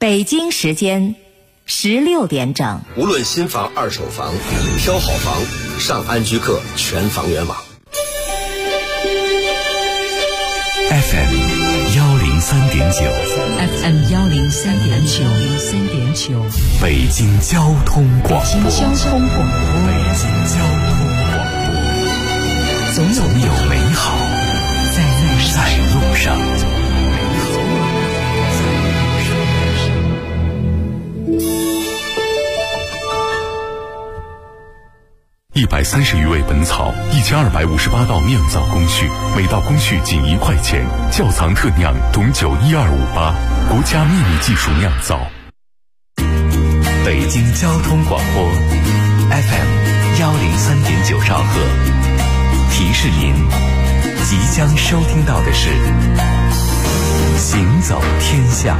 北京时间16点整。 无论新房、二手房，挑好房，上安居客全房源网。 FM 103.9，FM 103.9， 北京交通广播，总有美好在路上。130余味本草，1258道酿造工序，每道工序仅1块钱。窖藏特酿董酒12588，国家秘密技术酿造。北京交通广播 FM 103.9兆赫，提示您即将收听到的是行走天下。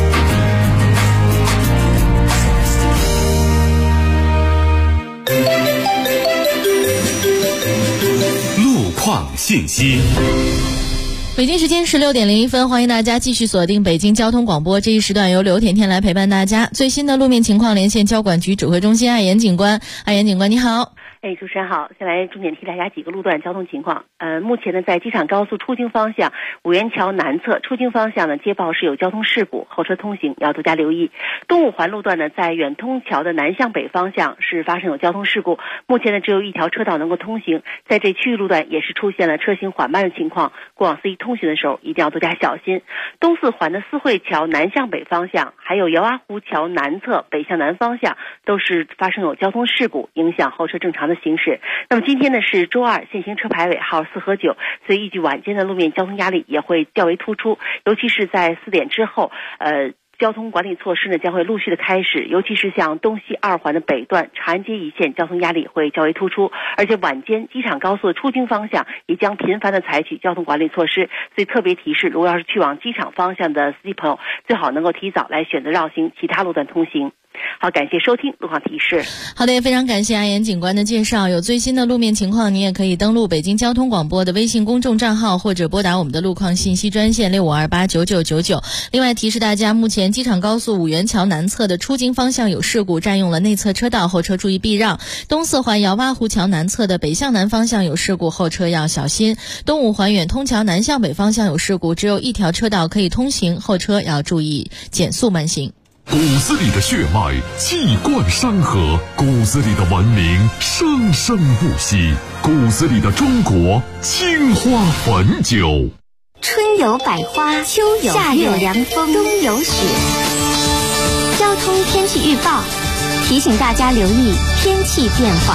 况信息。 北京时间16点01分，欢迎大家继续锁定北京交通广播。这一时段由刘甜甜来陪伴大家。最新的路面情况连线交管局指挥中心艾岩警官。艾岩警官你好。 主持人好，先来重点提大家几个路段交通情况。目前呢，在机场高速出京方向五元桥南侧出京方向呢，接报是有交通事故，后车通行要多加留意。东五环路段呢，在远通桥的南向北方向是发生有交通事故，目前呢只有一条车道能够通行，在这区域路段也是出现了车行缓慢的情况，过往司机通行的时候一定要多加小心。东四环的四惠桥南向北方向，还有姚洼湖桥南侧北向南方向都是发生有交通事故，影响后车正常的行驶。那么今天呢是周二，限行车牌尾号4和9，所以预计晚间的路面交通压力也会较为突出，尤其是在4点之后，交通管理措施呢将会陆续的开始，尤其是像东西2环的北段长安街一线交通压力会较为突出，而且晚间机场高速的出京方向也将频繁的采取交通管理措施，所以特别提示，如果要是去往机场方向的司机朋友，最好能够提早来选择绕行其他路段通行。好，感谢收听路况提示。 好的，也非常感谢阿岩警官的介绍。有最新的路面情况，你也可以登录北京交通广播的微信公众账号，或者拨打我们的路况信息专线65289999。另外提示大家，目前机场高速五元桥南侧的出京方向有事故，占用了内侧车道，后车注意避让。东四环姚洼湖桥南侧的北向南方向有事故，后车要小心。东五环远通桥南向北方向有事故，只有一条车道可以通行，后车要注意减速慢行。 骨子里的血脉气贯山河，骨子里的文明生生不息，骨子里的中国青花汾酒。 春有百花，秋有夏有凉风，冬有雪。交通天气预报提醒大家留意天气变化。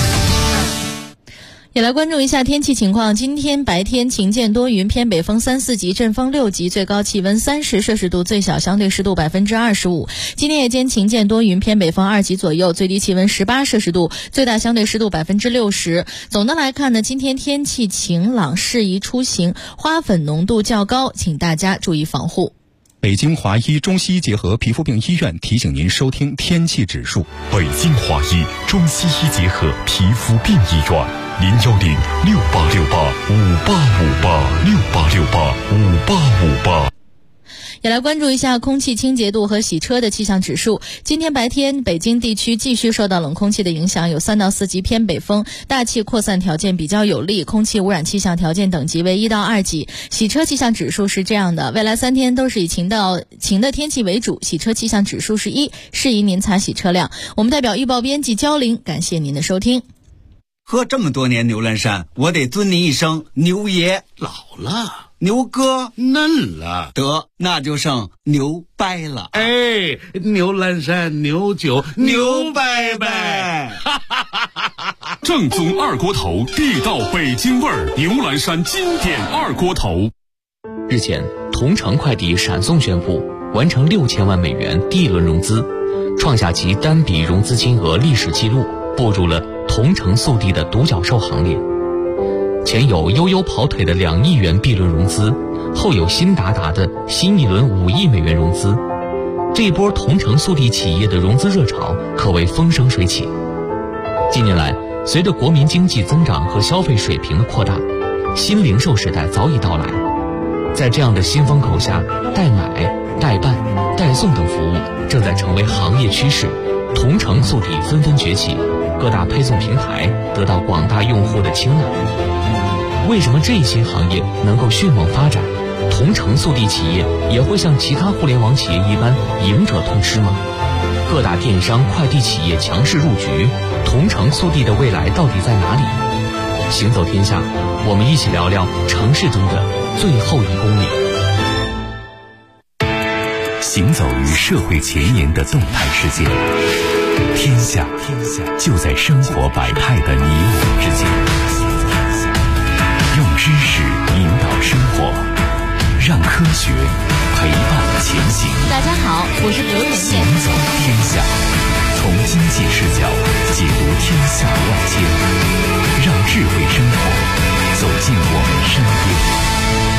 也来关注一下天气情况。今天白天晴间多云，偏北风3、4级，阵风6级，最高气温30摄氏度，最小相对湿度25%。今天夜间晴间多云，偏北风2级左右，最低气温18摄氏度，最大相对湿度60%。总的来看呢，今天天气晴朗，适宜出行，花粉浓度较高，请大家注意防护。 北京华医中西医结合皮肤病医院提醒您收听天气指数。 北京华医中西医结合皮肤病医院，01068685858，68685858。 也来关注一下空气清洁度和洗车的气象指数。今天白天北京地区继续受到冷空气的影响，有3到4级偏北风，大气扩散条件比较有利，空气污染气象条件等级为1到2级。洗车气象指数是这样的，未来3天都是以晴的天气为主，洗车气象指数是1，适宜您擦洗车辆。我们代表预报编辑焦玲，感谢您的收听。 喝这么多年牛栏山，我得尊您一声牛爷。 老了， 牛哥嫩了， 得那就剩牛掰了。 哎，牛栏山牛酒牛掰掰， 正宗二锅头，地道北京味儿，牛栏山经典二锅头。 日前，同城快递闪送宣布完成6000万美元第一轮融资，创下其单笔融资金额历史记录，步入了同城速递的独角兽行列。前有悠悠跑腿的2亿元 B 轮融资，后有新达达的新一轮5亿美元融资。这一波同城速递企业的融资热潮可谓风生水起。近年来，随着国民经济增长和消费水平的扩大，新零售时代早已到来。 在这样的新风口下，代买、代办、代送等服务正在成为行业趋势，同城速递纷纷崛起，各大配送平台得到广大用户的青睐。为什么这些行业能够迅猛发展？同城速递企业也会像其他互联网企业一般赢者通吃吗？各大电商快递企业强势入局，同城速递的未来到底在哪里？行走天下，我们一起聊聊城市中的最后1公里。 行走于社会前沿的动态世界，天下就在生活百态的你我之间。用知识引导生活，让科学陪伴前行。 大家好，我是刘甜甜。 行走天下，从经济视角解读天下万千，让智慧生活走进我们身边。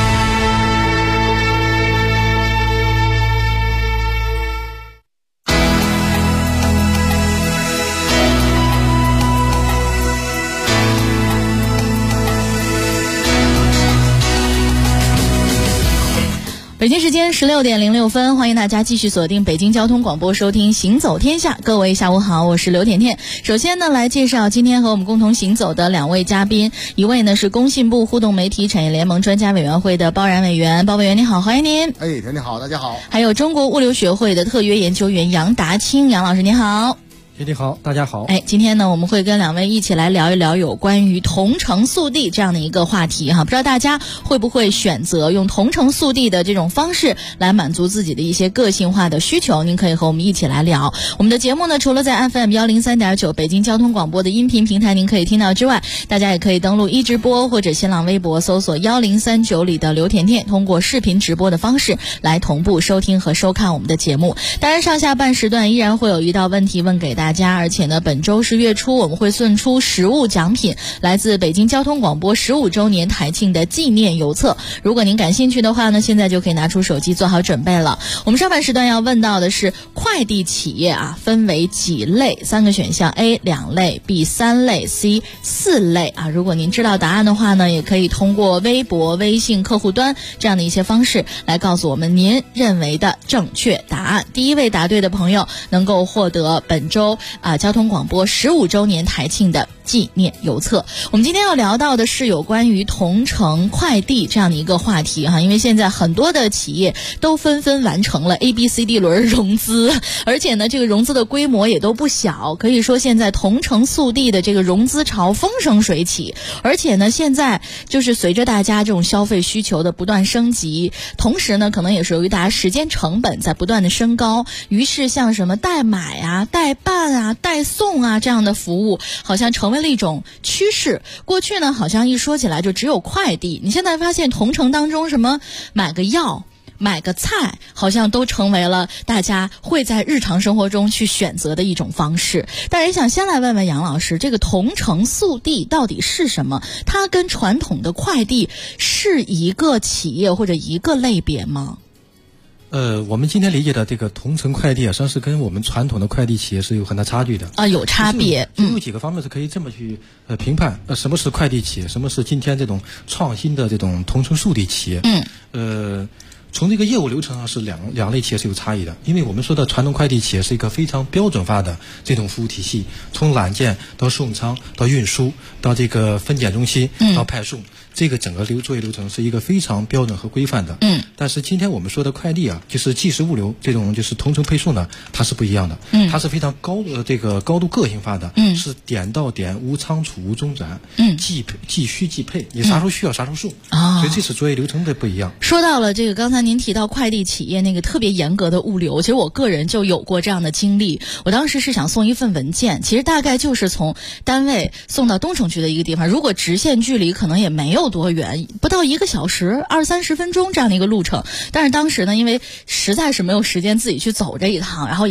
北京时间16点06分，欢迎大家继续锁定北京交通广播，收听行走天下。各位下午好，我是刘甜甜。首先呢，来介绍今天和我们共同行走的2位嘉宾，一位呢是工信部互动媒体产业联盟专家委员会的包然委员，包委员你好，欢迎您。 甜甜好，大家好。 还有中国物流学会的特约研究员杨达清，杨老师您好。 你好，大家好。 今天呢，我们会跟2位一起来聊一聊有关于同城速递这样的一个话题哈。不知道大家会不会选择用同城速递的这种方式来满足自己的一些个性化的需求？您可以和我们一起来聊。我们的节目呢，除了在 FM 103.9北京交通广播的音频平台您可以听到之外，大家也可以登录直播或者新浪微博搜索1039里的刘甜甜，通过视频直播的方式来同步收听和收看我们的节目。当然，上下半时段依然会有一道问题问给大家，而且呢，本周是月初，我们会送出实物奖品，来自北京交通广播15周年台庆的纪念邮册。如果您感兴趣的话呢，现在就可以拿出手机做好准备了。我们上半时段要问到的是快递企业分为几类？3个选项 A 2类 B 3类 C 4类如果您知道答案的话呢，也可以通过微博、微信客户端这样的一些方式来告诉我们您认为的正确答案。第1位答对的朋友能够获得本周交通广播15周年台庆的纪念邮册。我们今天要聊到的是有关于同城快递这样的一个话题因为现在很多的企业都纷纷完成了 ABCD 轮融资，而且呢这个融资的规模也都不小，可以说现在同城速递的这个融资潮风生水起。而且呢现在就是随着大家这种消费需求的不断升级，同时呢可能也是由于大家时间成本在不断的升高，于是像什么代买代办代送这样的服务好像成为了一种趋势。过去呢好像一说起来就只有快递，你现在发现同城当中什么买个药买个菜好像都成为了大家会在日常生活中去选择的一种方式。但是想先来问问杨老师，这个同城速递到底是什么？它跟传统的快递是一个企业或者一个类别吗？ 我们今天理解的这个同城快递实际上是跟我们传统的快递企业是有很大差距的有差别。 有几个方面是可以这么去评判什么是快递企业，什么是今天这种创新的这种同城速递企业。从这个业务流程上是两类企业是有差异的。因为我们说的传统快递企业是一个非常标准化的这种服务体系，从揽件到送仓到运输到这个分拣中心到派送，这个整个作业流程是一个非常标准和规范的。但是今天我们说的快递就是即时物流这种就是同城配送呢，它是不一样的。它是非常高度个性化的。是点到点，无仓储无中转。即需即配，你啥时候需要啥时候送。所以这是作业流程的不一样。 说到了这个刚才您提到快递企业那个特别严格的物流，其实我个人就有过这样的经历。我当时是想送一份文件，其实大概就是从单位送到东城区的一个地方，如果直线距离可能也没有多远，不到1个小时20-30分钟这样的一个路程。但是当时呢，因为实在是没有时间自己去走这一趟，然后也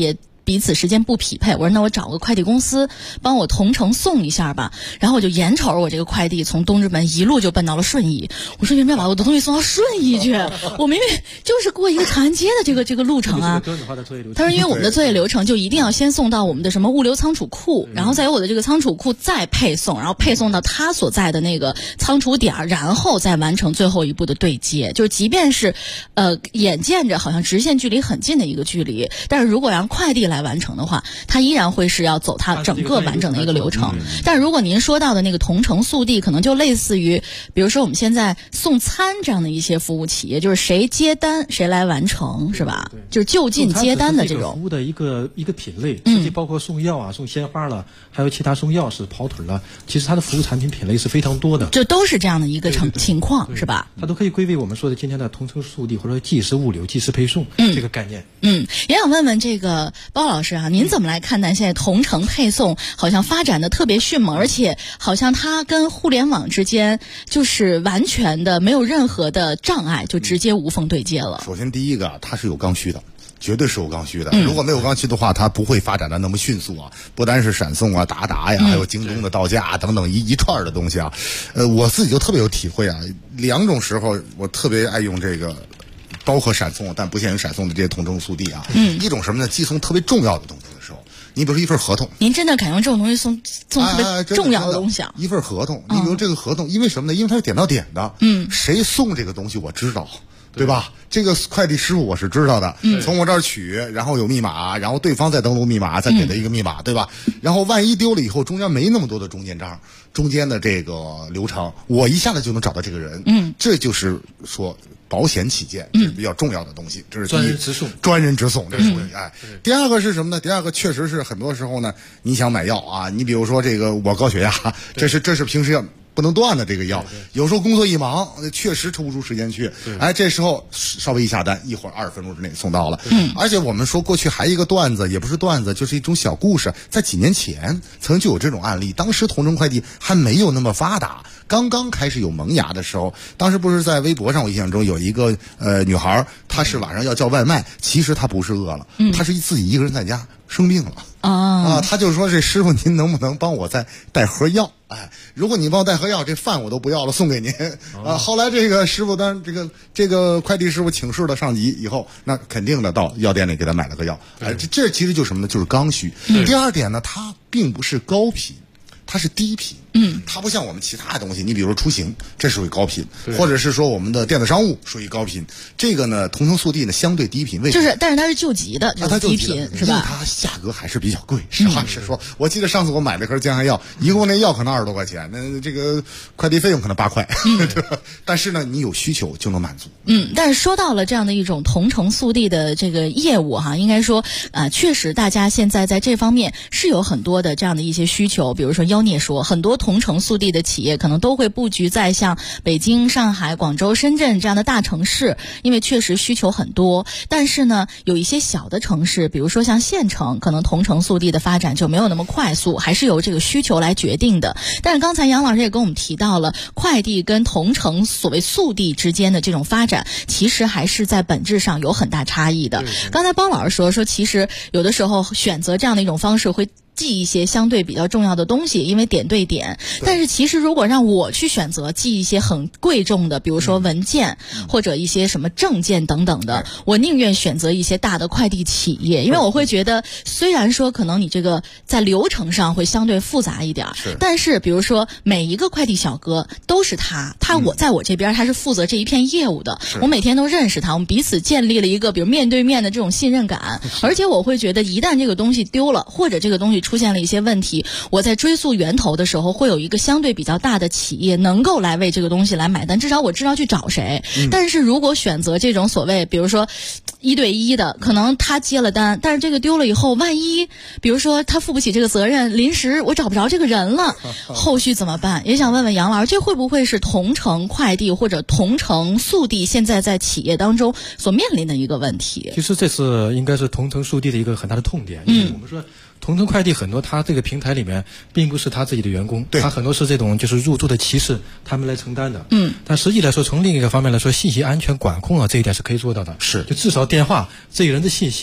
彼此时间不匹配，我说那我找个快递公司帮我同城送一下吧。然后我就眼瞅着我这个快递从东直门一路就奔到了顺义，我说为什么要把我的东西送到顺义去？我明明就是过一个长安街的这个路程啊。他说因为我们的作业流程就一定要先送到我们的什么物流仓储库，然后再由我的这个仓储库再配送，然后配送到他所在的那个仓储点，然后再完成最后一步的对接。就是即便是眼见着好像直线距离很近的一个距离，但是如果让快递来完成的话，它依然会是要走它整个完整的一个流程。但是如果您说到的那个同城速递，可能就类似于比如说我们现在送餐这样的一些服务企业，就是谁接单谁来完成，是吧？就是就近接单的这种服务的一个品类，实际包括送药啊、送鲜花了，还有其他送钥匙、跑腿了，其实它的服务产品品类是非常多的。 这都是这样的一个情况，是吧？ 它都可以归为我们说的今天的同城速递或者说即时物流、即时配送这个概念。 也想问问这个包老师啊，您怎么来看待现在同城配送好像发展的特别迅猛，而且好像它跟互联网之间就是完全的没有任何的障碍，就直接无缝对接了。 首先第一个，它是有刚需的。绝对是有刚需的，如果没有刚需的话，它不会发展的那么迅速啊！不单是闪送啊、达达呀，还有京东的到家等等一串的东西啊。我自己就特别有体会啊，两种时候我特别爱用这个，包括闪送但不限于闪送的这些同城速递啊。一种什么呢？寄送特别重要的东西的时候，你比如说一份合同， 您真的敢用这种东西送特别重要的东西啊？ 一份合同，你比如这个合同，因为什么呢？因为它是点到点的，谁送这个东西我知道。对吧？这个快递师傅我是知道的，从我这儿取，然后有密码，然后对方再登录密码，再给他一个密码，对吧？然后万一丢了以后，中间没那么多的中间章，中间的这个流程，我一下子就能找到这个人。这就是说保险起见，这是比较重要的东西。这是专人直送， 专人直送，这是第二个是什么呢？第二个确实是很多时候呢，你想买药啊，你比如说这个我高血压，这是平时要不能断的这个药，有时候工作一忙，确实抽不出时间去。这时候稍微一下单，一会儿20分钟之内送到了。而且我们说过去还有一个段子，也不是段子，就是一种小故事。在几年前，曾经就有这种案例。当时同城快递还没有那么发达，刚刚开始有萌芽的时候，当时不是在微博上，我印象中有一个女孩，她是晚上要叫外卖，其实她不是饿了，她是自己一个人在家生病了。他就说这师傅您能不能帮我再带盒药？如果你帮我带盒药，这饭我都不要了，送给您。后来这个师傅当这个快递师傅请示了上级以后，那肯定的到药店里给他买了个药。这其实就是什么呢？就是刚需。第二点呢，它并不是高频，它是低频。它不像我们其他的东西，你比如说出行，这属于高频，或者是说我们的电子商务属于高频。这个呢，同城速递呢相对低频，为什么？ 但是它是救急的，就是低频，是吧？ 它价格还是比较贵，实话实说。我记得上次我买了盒降汗药，一共那药可能20多块钱，那这个快递费用可能8块，对吧？但是呢，你有需求就能满足。 但是说到了这样的一种同城速递的这个业务哈，应该说确实大家现在在这方面是有很多的这样的一些需求。比如说妖孽说，很多同城速递的企业可能都会布局在像北京、上海、广州、深圳这样的大城市，因为确实需求很多。但是呢，有一些小的城市，比如说像县城，可能同城速递的发展就没有那么快速，还是由这个需求来决定的。但是刚才杨老师也跟我们提到了，快递跟同城所谓速递之间的这种发展，其实还是在本质上有很大差异的。刚才包老师说，其实有的时候选择这样的一种方式会寄一些相对比较重要的东西，因为点对点。但是其实如果让我去选择寄一些很贵重的，比如说文件或者一些什么证件等等的，我宁愿选择一些大的快递企业，因为我会觉得虽然说可能你这个在流程上会相对复杂一点，但是比如说每一个快递小哥都是他我在我这边他是负责这一片业务的，我每天都认识他，我们彼此建立了一个比如面对面的这种信任感。而且我会觉得一旦这个东西丢了，或者这个东西出现了一些问题，我在追溯源头的时候会有一个相对比较大的企业能够来为这个东西来买单，至少我知道去找谁。但是如果选择这种所谓比如说1对1的，可能他接了单，但是这个丢了以后，万一比如说他负不起这个责任，临时我找不着这个人了，后续怎么办？也想问问杨老师，这会不会是同城快递或者同城速递现在在企业当中所面临的一个问题？ 其实这是应该是同城速递的一个很大的痛点，因为我们说同城快递很多，它这个平台里面并不是他自己的员工，他很多是这种就是入驻的骑士他们来承担的。但实际来说，从另一个方面来说，信息安全管控啊，这一点是可以做到的。就至少电话这个人的信息，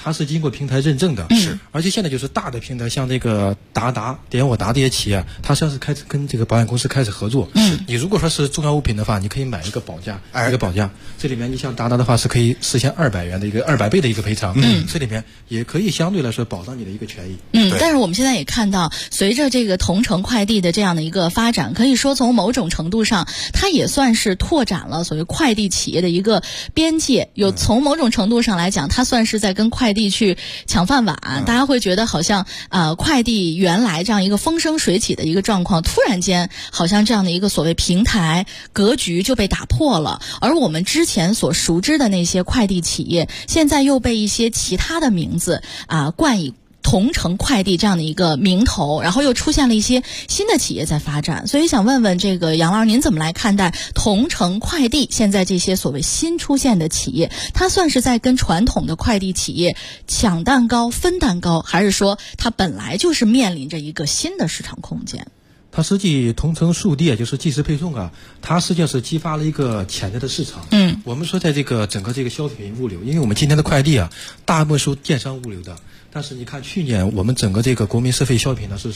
它是经过平台认证的， 是。 而且现在就是大的平台，像这个达达、点我达这些企业，它实际上是开始跟这个保险公司开始合作。你如果说是重要物品的话，你可以买一个保价，一个保价。这里面你像达达的话，是可以实现200元的一个200倍的一个赔偿。这里面也可以相对来说保障你的一个权益。 但是我们现在也看到，随着这个同城快递的这样的一个发展，可以说从某种程度上，它也算是拓展了所谓快递企业的一个边界。从某种程度上来讲，它算是在跟快递去抢饭碗。大家会觉得好像快递原来这样一个风生水起的一个状况，突然间好像这样的一个所谓平台格局就被打破了。而我们之前所熟知的那些快递企业，现在又被一些其他的名字冠以同城快递这样的一个名头，然后又出现了一些新的企业在发展。所以想问问这个杨老师，您怎么来看待同城快递现在这些所谓新出现的企业？它算是在跟传统的快递企业抢蛋糕分蛋糕，还是说它本来就是面临着一个新的市场空间？ 它实际同城速递就是即时配送啊，它实际上是激发了一个潜在的市场。我们说在这个整个这个消费品物流，因为我们今天的快递啊，大部分是电商物流的。但是你看，去年我们整个这个国民消费消费品呢是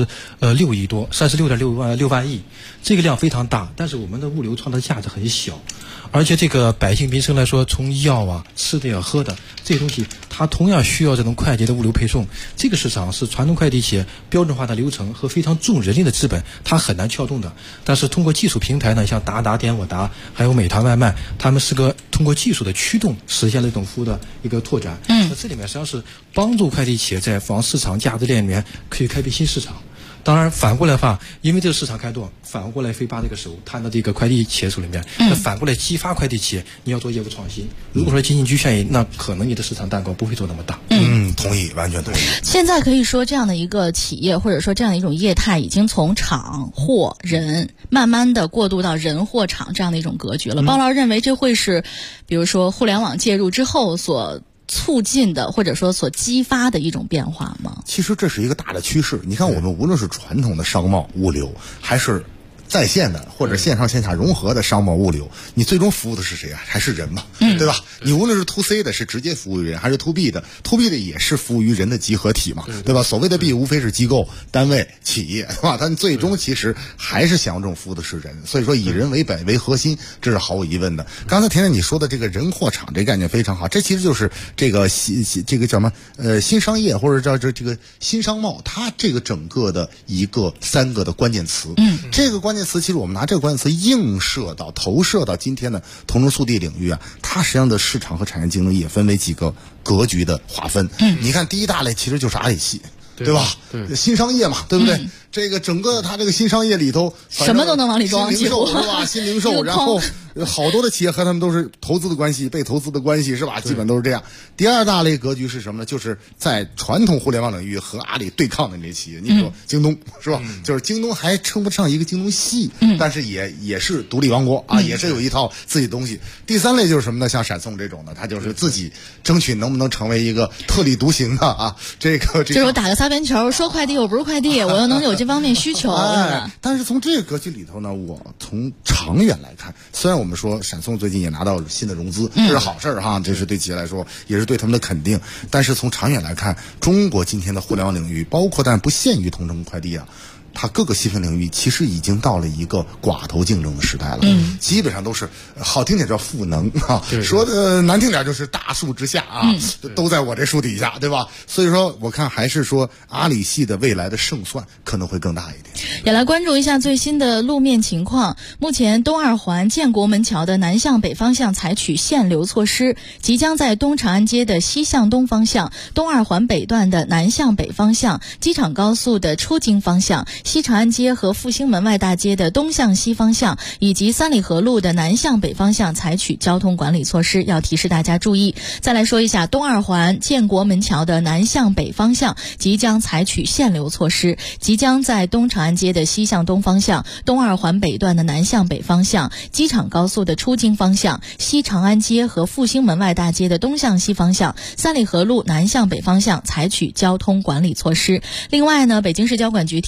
36亿多，36.6万亿，这个量非常大。但是我们的物流创造的价值很小，而且这个百姓民生来说，从药啊、吃的呀、喝的这些东西，它同样需要这种快捷的物流配送。这个市场是传统快递企业标准化的流程和非常重人力的资本，它很难撬动的。但是通过技术平台呢，像达达、点我达，还有美团外卖，他们是个通过技术的驱动，实现了一种服务的一个拓展。那这里面实际上是帮助快递企业在房市场价值链里面可以开辟新市场。当然反过来的话，因为这个市场开拓，反过来非把这个手摊到这个快递企业手里面，那反过来激发快递企业你要做业务创新。如果说仅仅局限于，那可能你的市场蛋糕不会做那么大。 同意，完全同意。 现在可以说这样的一个企业或者说这样的一种业态，已经从厂货人慢慢的过渡到人货场这样的一种格局了。包老师认为这会是比如说互联网介入之后所促进的或者说所激发的一种变化吗？ 其实这是一个大的趋势。你看我们无论是传统的商贸物流，还是在线的或者线上线下融合的商贸物流，你最终服务的是谁啊？还是人嘛，对吧？你无论是 to C 的是直接服务于人，还是 to B 的也是服务于人的集合体嘛，对吧？所谓的 B 无非是机构、单位、企业，对吧？但最终其实还是想要这种服务的是人，所以说以人为本为核心，这是毫无疑问的。刚才甜甜你说的这个人货场这个概念非常好，这其实就是这个这个叫什么新商业或者叫这个新商贸，它这个整个的一个3个的关键词。这个关键词其实我们拿这个关键词投射到今天的同城速递领域啊，它实际上的市场和产业竞争也分为几个格局的划分。你看第一大类其实就是阿里系，对吧？新商业嘛，对不对？这个整个它这个新商业里头， 什么都能往里装， 新零售是吧？新零售，然后好多的企业和他们都是投资的关系，被投资的关系是吧？基本都是这样。第二大类格局是什么呢？就是在传统互联网领域和阿里对抗的那些企业，你比如说京东是吧？就是京东还称不上一个京东系，但是也是独立王国啊，也是有一套自己的东西。第三类就是什么呢？像闪送这种的，它就是自己争取能不能成为一个特立独行的啊，这个就是我打个擦边球，说快递我不是快递，我又能有这方面需求。 但是从这个格局里头呢，我从长远来看，虽然我们说闪送最近也拿到新的融资，这是好事哈，这是对企业来说也是对他们的肯定。但是从长远来看，中国今天的互联网领域，包括但不限于同城快递啊，它各个细分领域其实已经到了一个寡头竞争的时代了。基本上都是好听点叫赋能啊，说的难听点就是大树之下啊，都在我这树底下，对吧？所以说我看还是说阿里系的未来的胜算可能会更大一点。 也来关注一下最新的路面情况。目前东二环建国门桥的南向北方向采取限流措施，即将在东长安街的西向东方向、东二环北段的南向北方向、机场高速的出京方向、西长安街和复兴门外大街的东向西方向，以及三里河路的南向北方向采取交通管理措施，要提示大家注意。再来说一下东二环建国门桥的南向北方向即将采取限流措施，即将在东长安街的西向东方向、东二环北段的南向北方向、机场高速的出京方向、西长安街和复兴门外大街的东向西方向、三里河路南向北方向采取交通管理措施。另外呢，北京市交管局提示大家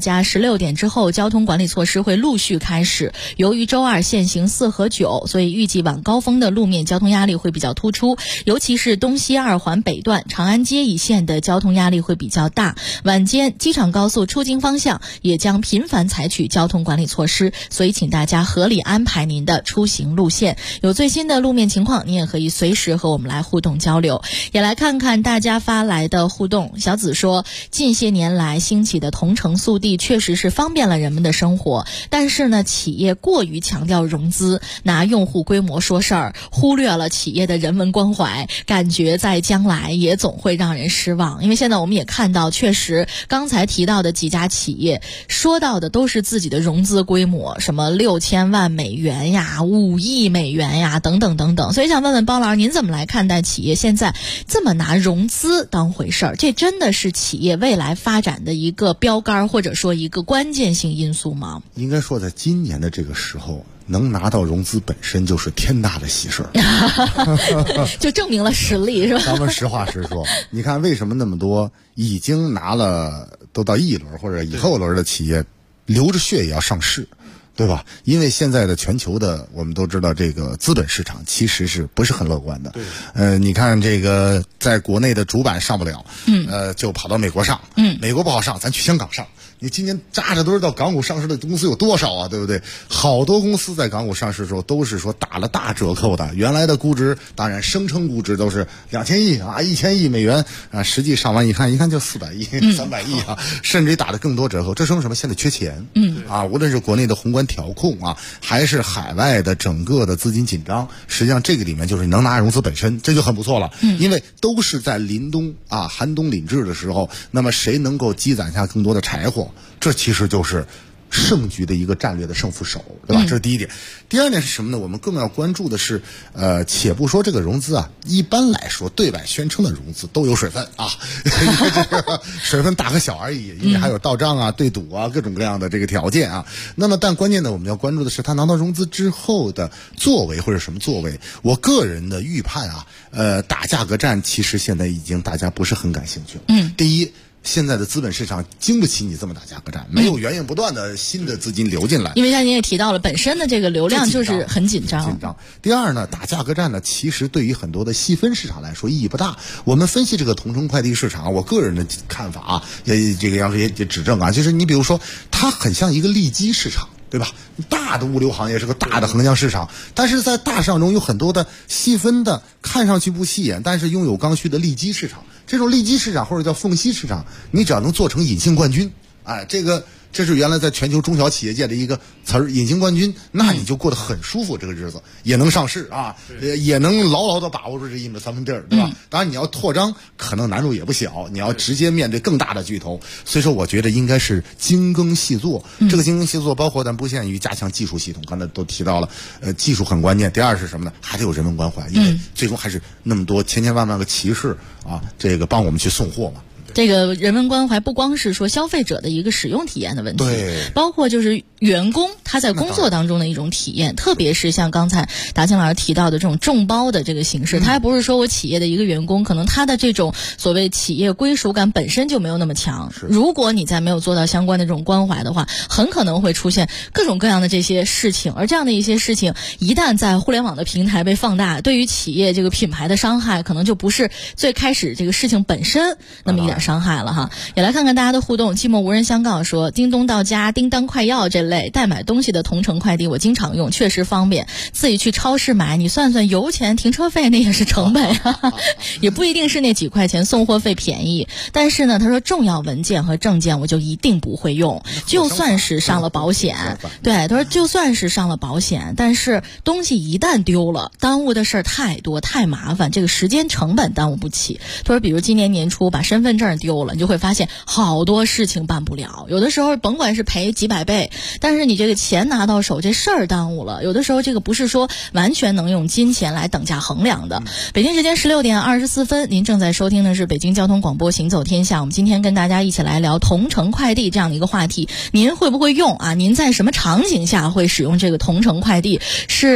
家16点之后交通管理措施会陆续开始。由于周二限行4和9，所以预计晚高峰的路面交通压力会比较突出，尤其是东西2环北段长安街一线的交通压力会比较大。晚间机场高速出京方向也将频繁采取交通管理措施，所以请大家合理安排您的出行路线。有最新的路面情况，你也可以随时和我们来互动交流。也来看看大家发来的互动。小紫说，近些年来兴起的同城速递确实是方便了人们的生活，但是呢，企业过于强调融资，拿用户规模说事儿，忽略了企业的人文关怀，感觉在将来也总会让人失望。因为现在我们也看到，确实刚才提到的几家企业说到的都是自己的融资规模，什么6000万美元呀、5亿美元呀等等等等。所以想问问包老师，您怎么来看待企业现在这么拿融资当回事儿？这真的是企业未来发展的一个标杆，或者说一个关键性因素吗？ 应该说在今年的这个时候，能拿到融资本身就是天大的喜事儿就证明了实力，是吧？ 咱们实话实说，你看为什么那么多已经拿了都到1轮或者以后轮的企业流着血也要上市，对吧？因为现在的全球的我们都知道，这个资本市场其实是不是很乐观的。你看这个在国内的主板上不了，就跑到美国上，美国不好上，咱去香港上。你今年扎着堆到港股上市的公司有多少啊？对不对？好多公司在港股上市的时候都是说打了大折扣的，原来的估值当然声称估值都是2000亿啊，1000亿美元啊，实际上完一看就400亿、300亿啊，甚至打了更多折扣。这说明什么？现在缺钱，无论是国内的宏观调控啊，还是海外的整个的资金紧张，实际上这个里面就是能拿融资本身，这就很不错了。因为都是在临冬啊寒冬临至的时候，那么谁能够积攒下更多的柴火？这其实就是胜局的一个战略的胜负手，对吧？这是第一点。第二点是什么呢？我们更要关注的是，且不说这个融资啊，一般来说对外宣称的融资都有水分啊，这个水分大和小而已，因为还有到账啊、对赌啊各种各样的这个条件啊。那么，但关键呢，我们要关注的是他拿到融资之后的作为或者什么作为。我个人的预判啊，打价格战其实现在已经大家不是很感兴趣了。第一，现在的资本市场经不起你这么打价格战，没有源源不断的新的资金流进来。 因为像您也提到了，本身的这个流量就是很紧张。 第二呢，打价格战呢，其实对于很多的细分市场来说意义不大。我们分析这个同城快递市场，我个人的看法啊，这个也指正啊，就是你比如说，它很像一个利基市场。对吧？大的物流行业是个大的横向市场，但是在大市场中有很多的细分的，看上去不起眼，但是拥有刚需的利基市场。这种利基市场或者叫缝隙市场，你只要能做成隐性冠军，这是原来在全球中小企业界的一个词儿，隐形冠军，那你就过得很舒服，这个日子也能上市啊，也能牢牢的把握住这一亩三分地儿，对吧？当然你要扩张，可能难度也不小，你要直接面对更大的巨头，所以说我觉得应该是精耕细作。这个精耕细作包括但不限于加强技术系统，刚才都提到了，技术很关键。第二是什么呢？还得有人文关怀，因为最终还是那么多千千万万个骑士啊，这个帮我们去送货嘛。 这个人文关怀不光是说消费者的一个使用体验的问题，包括就是员工他在工作当中的一种体验，特别是像刚才达清老师提到的这种众包的这个形式，他还不是说我企业的一个员工，可能他的这种所谓企业归属感本身就没有那么强。如果你再没有做到相关的这种关怀的话，很可能会出现各种各样的这些事情，而这样的一些事情一旦在互联网的平台被放大，对于企业这个品牌的伤害可能就不是最开始这个事情本身那么一点伤害了哈。也来看看大家的互动。寂寞无人相告说，叮咚到家、叮当快药这类代买东西的同城快递我经常用，确实方便。自己去超市买，你算算油钱、停车费，那也是成本啊，也不一定是那几块钱送货费便宜。但是呢，他说重要文件和证件我就一定不会用，就算是上了保险。对，他说就算是上了保险，但是东西一旦丢了，耽误的事儿太多太麻烦，这个时间成本耽误不起。他说比如今年年初把身份证丢了，你就会发现好多事情办不了，有的时候甭管是赔几百倍，但是你这个钱拿到手，这事儿耽误了，有的时候这个不是说完全能用金钱来等价衡量的。北京时间16点24分，您正在收听的是北京交通广播行走天下，我们今天跟大家一起来聊同城快递这样的一个话题。您会不会用啊？您在什么场景下会使用这个同城快递？是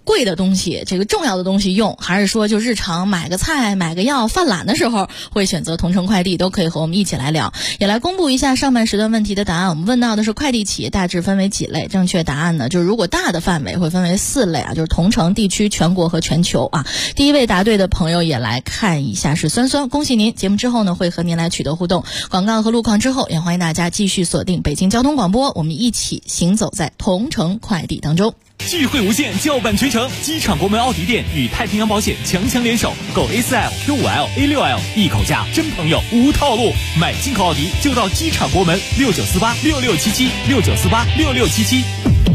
贵的东西，这个重要的东西用，还是说就日常买个菜、买个药、犯懒的时候会选择同城快递，都可以和我们一起来聊，也来公布一下上半时段问题的答案。我们问到的是快递企业大致分为几类，正确答案呢，就是如果大的范围会分为4类啊，就是同城、地区、全国和全球啊。第一位答对的朋友也来看一下是酸酸，恭喜您！节目之后呢会和您来取得互动，广告和路况之后，也欢迎大家继续锁定北京交通广播，我们一起行走在同城快递当中。 聚会无限，叫板全城，机场国门奥迪店与太平洋保险强强联手，购 A4L、Q5L、A6L 一口价，真朋友无套路，买进口奥迪就到机场国门，69486677，69486677。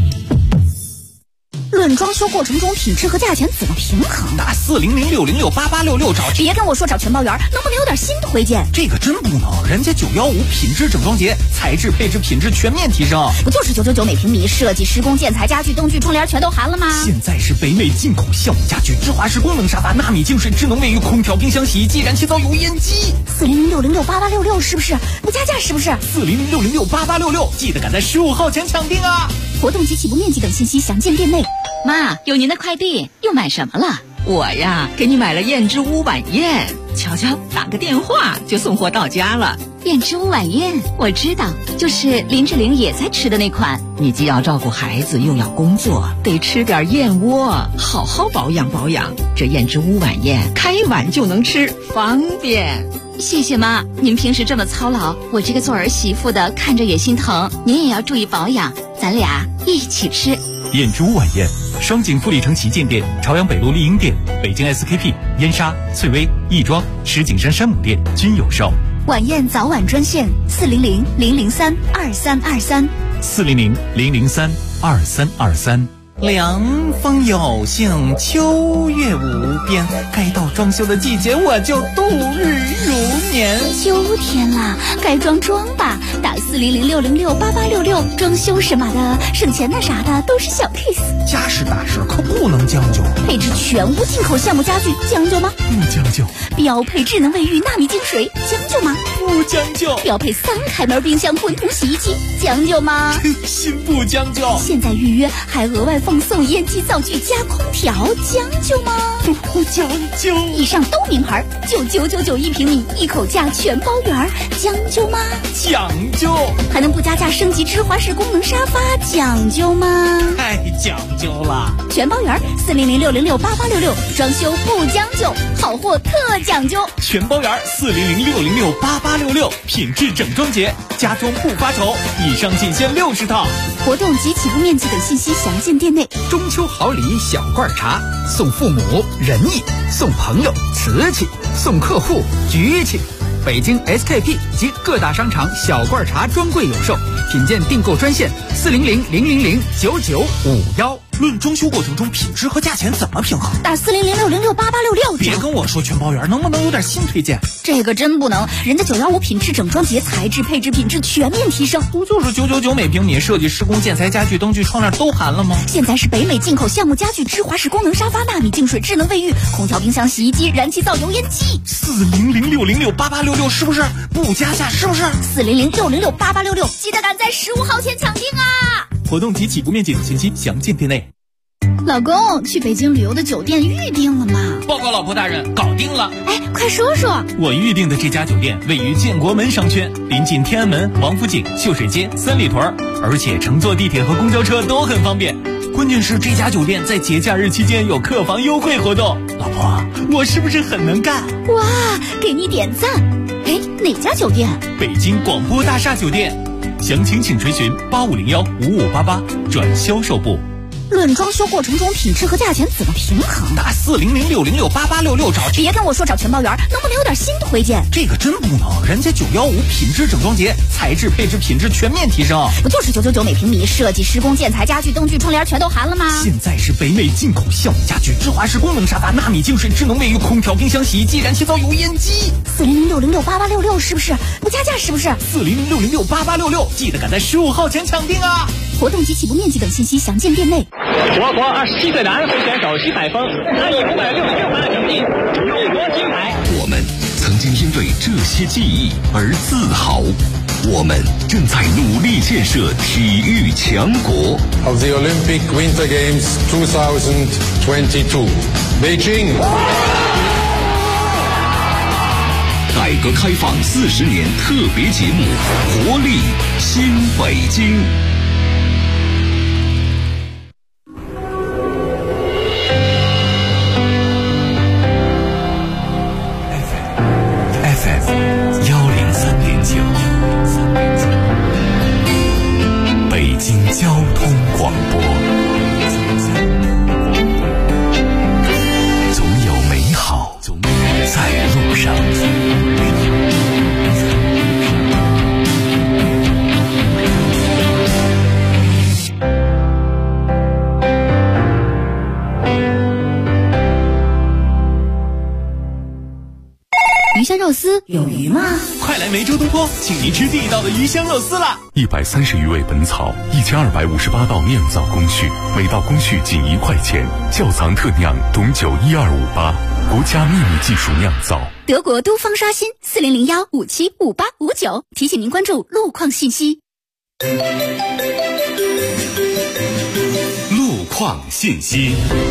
论装修过程中品质和价钱怎么平衡？ 打40060688866找。 别跟我说找全包圆，能不能有点新推荐？ 这个真不能，人家915品质整装节，材质配置品质全面提升。 不就是999每平米，设计施工建材家具灯具窗帘全都含了吗？ 现在是北美进口橡木家具、芝华士功能沙发、纳米净水、智能卫浴、空调、冰箱、洗衣机、燃气灶、油烟机。 40060688866是不是？不加价是不是 ？40060688866，记得赶在15号前抢定啊！ 活动及起步面积等信息详见店内。 妈，有您的快递，又买什么了？我呀，给你买了燕之屋晚宴，瞧瞧，打个电话就送货到家了。 燕之屋晚宴，我知道，就是林志玲也在吃的那款。 你既要照顾孩子，又要工作，得吃点燕窝，好好保养保养。这燕之屋晚宴，开碗就能吃，方便。 谢谢妈，您平时这么操劳，我这个做儿媳妇的看着也心疼。您也要注意保养，咱俩一起吃。 燕之屋晚宴，双井富力城旗舰店、朝阳北路丽婴店、北京 SKP、燕莎、翠微、亦庄、石景山山姆店均有售。 晚宴早晚专线 400-003-2323，400-003-2323。凉风有幸，秋月无边，该到装修的季节，我就度日如年。 秋天啦，该装吧，打40060688866，装修什么的，省钱的啥的都是小 case。 家事大事可不能将就。 配置全屋进口橡木家具，将就吗？ 不将就。 标配智能卫浴纳米净水，将就吗？ 不将就。 标配3开门冰箱混同洗衣机，将就吗？ 真心不将就。 现在预约还额外奉送烟机灶具加空调，将就吗？ 不将就。 以上都名牌，9999一平米，一口价全包圆，将就吗？ 讲究。 还能不加价升级芝华士功能沙发，讲究吗？ 太讲究了。 全包圆，40060688866，装修不将就，好货特讲究。 全包圆，40060688866，品质整装节，家装不发愁。以上仅限60套。 活动及起步面积等信息详见店内。 中秋好礼小罐茶，送父母仁义，送朋友瓷器，送客户局气。北京 SKP 及各大商场小罐茶专柜有售，品鉴订购专线40000009951。 论装修过程中品质和价钱怎么平衡？ 打40060688866。 别跟我说全包圆，能不能有点新推荐？ 这个真不能，人家915品质整装节，材质配置品质全面提升。 不就是999每平米，设计施工建材家具灯具窗帘都含了吗？ 现在是北美进口橡木家具、芝华士功能沙发、纳米净水、智能卫浴、空调、冰箱、洗衣机、燃气灶、油烟机。 40060688866是不是？不加价是不是 ？40060688866，记得赶在15号前抢定啊！ 活动及起步面积等信息详见店内。 老公，去北京旅游的酒店预定了吗？ 报告老婆大人，搞定了。 哎，快说说。 我预定的这家酒店位于建国门商圈，临近天安门、王府井、秀水街、三里屯，而且乘坐地铁和公交车都很方便。关键是这家酒店在节假日期间有客房优惠活动。老婆，我是不是很能干？ 哇，给你点赞。哎，哪家酒店？ 北京广播大厦酒店。详情请垂询85015588转销售部。 论装修过程中品质和价钱怎么平衡？ 打40060688866找。 别跟我说找全包圆，能不能有点新推荐？ 这个真不能，人家915品质整装节，材质配置品质全面提升。 不就是999每平米，设计施工建材家具灯具窗帘全都含了吗？ 现在是北美进口橡木家具、芝华士功能沙发、纳米净水、智能卫浴、空调、冰箱、洗衣机、燃气灶、油烟机。 40060688866是不是？不加价是不是 ？40060688866，记得赶在15号前抢定啊！ 活动及起步面积等信息详见店内。 我国27岁男会选手徐海峰，他以566分的成绩入国金牌。 我们曾经因为这些记忆而自豪。 我们正在努力建设体育强国。 Of the Olympic Winter Games 2022, Beijing. 改革开放40年特别节目，活力新北京。FM 103.9，北京交通广播。总有美好在路上。 鱼香肉丝有鱼吗？ 快来梅州东坡，请您吃地道的鱼香肉丝啦 ！130余味本草，1258道酿造工序，每道工序仅1块钱。窖藏特酿董酒12588，国家秘密技术酿造。 德国都方沙欣4001575859，提醒您关注路况信息。 路况信息。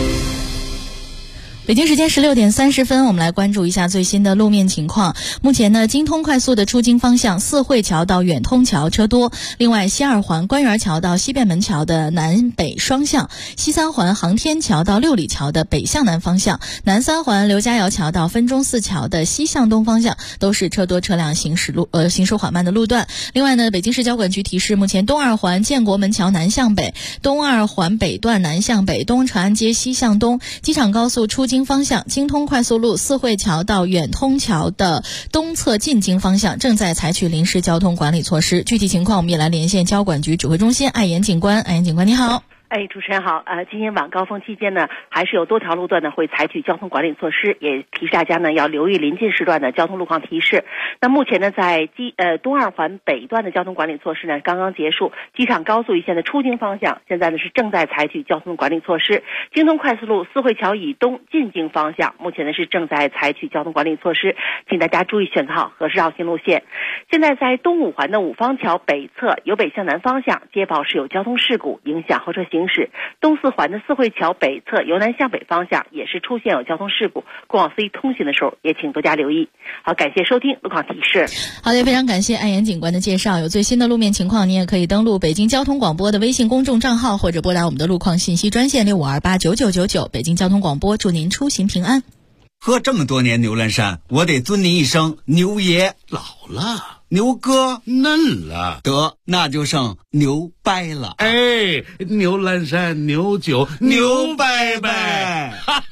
北京时间16点30分，我们来关注一下最新的路面情况。目前呢，京通快速的出京方向四惠桥到远通桥车多，另外西二环官园桥到西便门桥的南北双向，西三环航天桥到六里桥的北向南方向，南三环刘家窑桥到分钟寺桥的西向东方向都是车多车辆行驶缓慢的路段。另外呢，北京市交管局提示，目前东二环建国门桥南向北、东二环北段南向北、东长安街西向东、机场高速出京方向京通快速路四惠桥到远通桥的东侧进京方向正在采取临时交通管理措施。具体情况我们也来连线交管局指挥中心艾岩警官。艾岩警官你好。 主持人好。今天晚高峰期间呢，还是有多条路段呢会采取交通管理措施，也提示大家呢要留意临近时段的交通路况提示。那目前呢，在东二环北段的交通管理措施呢刚刚结束，机场高速一线的出京方向现在呢是正在采取交通管理措施。京通快速路四惠桥以东进京方向目前呢是正在采取交通管理措施，请大家注意选择好合适绕行路线。现在在东五环的五方桥北侧由北向南方向接报是有交通事故，影响后车行驶。东四环的四惠桥北侧由南向北方向也是出现有交通事故，过往司机通行的时候也请多加留意。好，感谢收听路况提示。 好的，非常感谢艾岩警官的介绍。有最新的路面情况，你也可以登录北京交通广播的微信公众账号，或者拨打我们的路况信息专线65289999。北京交通广播祝您出行平安。 喝这么多年牛栏山，我得尊您一声牛爷。 老了， 牛哥嫩了， 得那就剩牛掰了。 哎，牛栏山牛酒牛掰掰。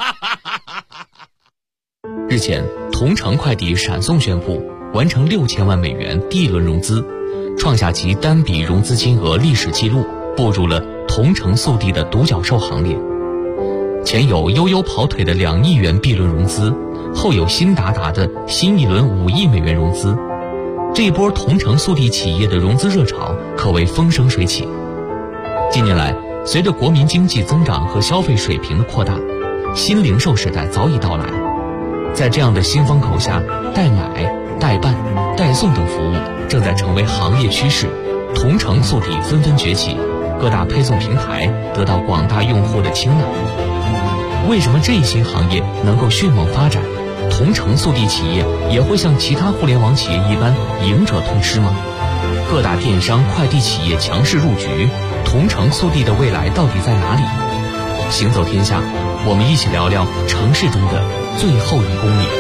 日前，同城快递闪送宣布完成6000万美元第一轮融资，创下其单笔融资金额历史记录，步入了同城速递的独角兽行列。前有悠悠跑腿的2亿元 B 轮融资，后有新达达的新一轮5亿美元融资。这一波同城速递企业的融资热潮可谓风生水起。近年来，随着国民经济增长和消费水平的扩大，新零售时代早已到来。在这样的新风口下，代买、代办、代送等服务正在成为行业趋势，同城速递纷纷崛起，各大配送平台得到广大用户的青睐。为什么这一新行业能够迅猛发展？同城速递企业也会像其他互联网企业一般赢者通吃吗？各大电商快递企业强势入局，同城速递的未来到底在哪里？行走天下，我们一起聊聊城市中的最后1公里。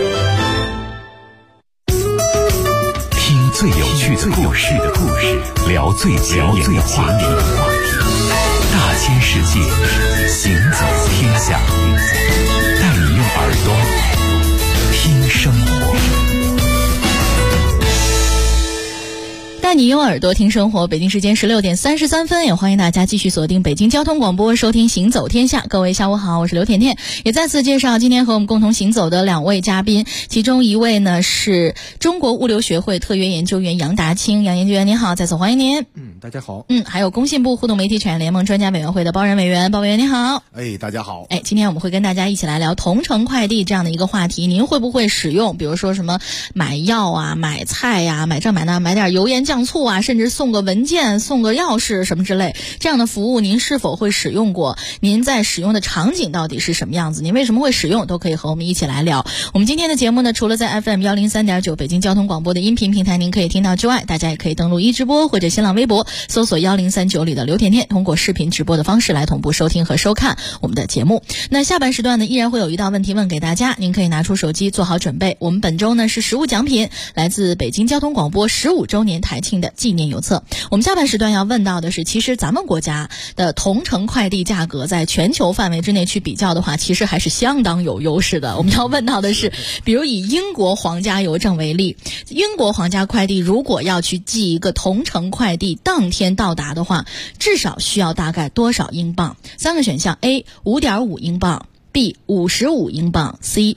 听最有趣的故事，聊最前沿的话题。大千世界，行走天下，带你用耳朵听生活。 带你用耳朵听生活。北京时间16点33分，也欢迎大家继续锁定北京交通广播，收听行走天下。各位下午好，我是刘甜甜。也再次介绍今天和我们共同行走的2位嘉宾，其中一位呢是中国物流学会特约研究员杨达清。杨研究员您好，再次欢迎您。 大家好。 还有工信部互动媒体产业联盟专家委员会的包仁委员，包委员您好。 大家好。 今天我们会跟大家一起来聊同城快递这样的一个话题。您会不会使用比如说什么买药啊、买菜啊、买这买那、买点油盐酱糖醋啊，甚至送个文件、送个钥匙什么之类，这样的服务您是否会使用过？您在使用的场景到底是什么样子？您为什么会使用？都可以和我们一起来聊。我们今天的节目呢，除了在 FM 103.9北京交通广播的音频平台您可以听到之外，大家也可以登录一直播或者新浪微博搜索1039里的刘甜甜，通过视频直播的方式来同步收听和收看我们的节目。那下半时段呢，依然会有一道问题问给大家，您可以拿出手机做好准备。我们本周呢是实物奖品，来自北京交通广播15周年台庆的纪念邮册。我们下半时段要问到的是，其实咱们国家的同城快递价格在全球范围之内去比较的话，其实还是相当有优势的。我们要问到的是，比如以英国皇家邮政为例，英国皇家快递如果要去寄一个同城快递当天到达的话，至少需要大概多少英镑？3个选项 A 5.5英镑，B 55英镑， C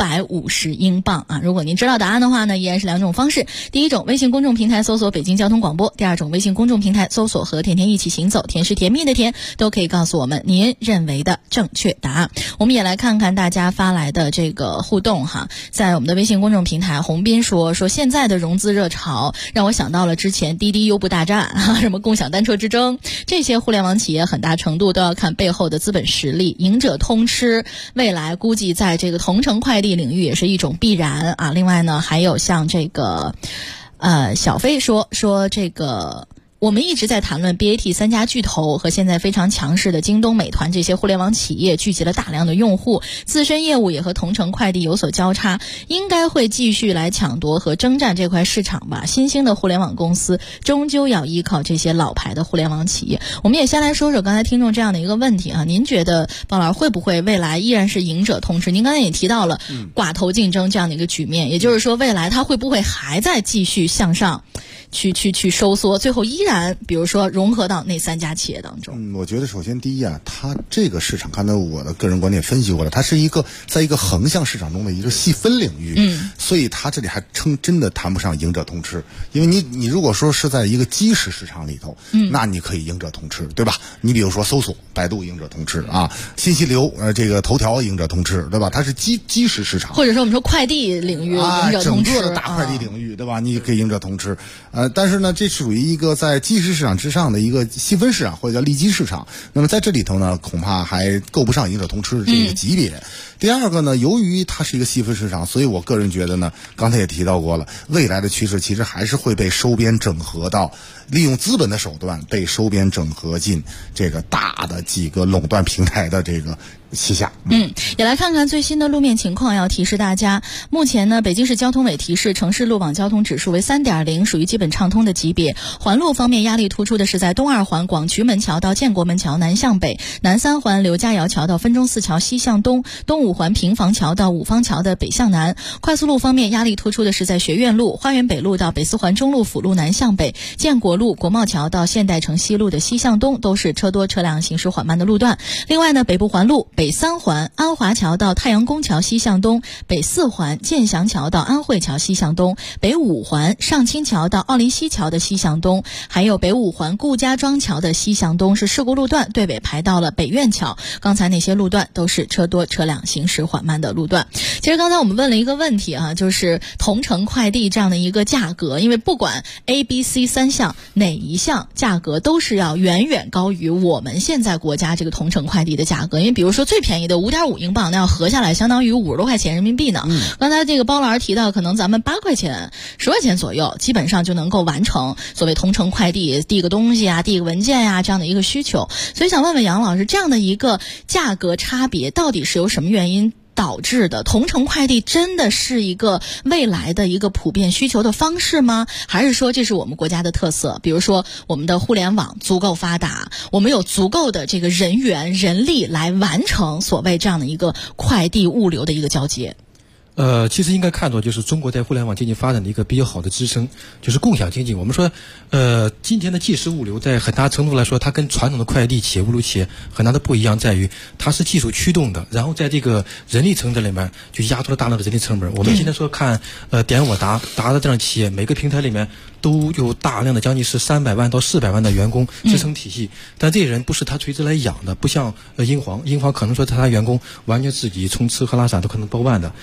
550英镑啊！如果您知道答案的话呢，依然是2种方式。第一种，微信公众平台搜索北京交通广播；第二种，微信公众平台搜索和甜甜一起行走，甜是甜蜜的甜，都可以告诉我们您认为的正确答案。我们也来看看大家发来的这个互动哈，在我们的微信公众平台，洪斌说现在的融资热潮让我想到了之前滴滴优步大战什么共享单车之争，这些互联网企业很大程度都要看背后的资本实力，赢者通吃。未来估计在这个同城快递领域也是一种必然啊。另外呢，还有像这个小飞说这个我们一直在谈论 BAT 3家巨头和现在非常强势的京东、美团这些互联网企业聚集了大量的用户，自身业务也和同城快递有所交叉，应该会继续来抢夺和征战这块市场吧。新兴的互联网公司终究要依靠这些老牌的互联网企业。我们也先来说说刚才听众这样的一个问题啊，您觉得包老师会不会未来依然是赢者通吃？您刚才也提到了寡头竞争这样的一个局面，也就是说未来它会不会还在继续向上去收缩，最后依然比如说融合到那3家企业当中？ 我觉得首先第一啊，它这个市场，刚才我的个人观点分析过了，它是在一个横向市场中的一个细分领域，所以它这里还真的谈不上赢者通吃，因为你如果说是在一个基石市场里头，那你可以赢者通吃，对吧？你比如说搜索，百度赢者通吃啊，信息流这个头条赢者通吃，对吧？它是基石市场， 或者说我们说快递领域赢者通吃， 整个的大快递领域，对吧？你可以赢者通吃，但是呢，这属于一个在基石市场之上的一个细分市场，或者叫利基市场。那么在这里头呢，恐怕还够不上赢者通吃的这个级别。第二个呢，由于它是一个细分市场，所以我个人觉得呢，刚才也提到过了，未来的趋势其实还是会被收编整合到，利用资本的手段被收编整合进这个大的几个垄断平台的这个旗下。 也来看看最新的路面情况，要提示大家，目前呢，北京市交通委提示城市路网交通指数为3.0，属于基本畅通的级别。环路方面，压力突出的是在东2环广渠门桥到建国门桥南向北，南3环刘家窑桥到分钟寺桥西向东，东5环平房桥到五方桥的北向南。快速路方面，压力突出的是在学院路、花园北路到北4环中路辅路南向北，建国路、国贸桥到现代城西路的西向东都是车多车辆行驶缓慢的路段。另外呢，北部环路北3环安华桥到太阳宫桥西向东，北4环建祥桥到安慧桥西向东，北5环上清桥到奥林西桥的西向东，还有北5环顾家庄桥的西向东是事故路段，对北排到了北苑桥。刚才那些路段都是车多车辆行驶缓慢的路段。其实刚才我们问了一个问题啊，就是同城快递这样的一个价格，因为不管 A、B、C 3项哪一项价格都是要远远高于我们现在国家这个同城快递的价格。因为比如说最便宜的5.5英镑，那要合下来相当于50多块钱人民币呢。刚才这个包老师提到，可能咱们8块钱、10块钱左右，基本上就能够完成所谓同城快递递个东西啊、递个文件呀这样的一个需求。所以想问问杨老师，这样的一个价格差别到底是由什么原因导致的？同城快递真的是一个未来的一个普遍需求的方式吗？还是说这是我们国家的特色？比如说我们的互联网足够发达，我们有足够的这个人员人力来完成所谓这样的一个快递物流的一个交接。 其实应该看作就是中国在互联网经济发展的一个比较好的支撑，就是共享经济。我们说，今天的即时物流在很大程度来说，它跟传统的快递企业、物流企业很大的不一样，在于它是技术驱动的，然后在这个人力层这里面就压缩了大量的人力成本。我们今天说看，点我达的这样的企业，每个平台里面都有大量的将近是300万到400万的员工支撑体系，但这些人不是他垂直来养的，不像英皇可能说他员工完全自己从吃喝拉撒都可能包办的。这个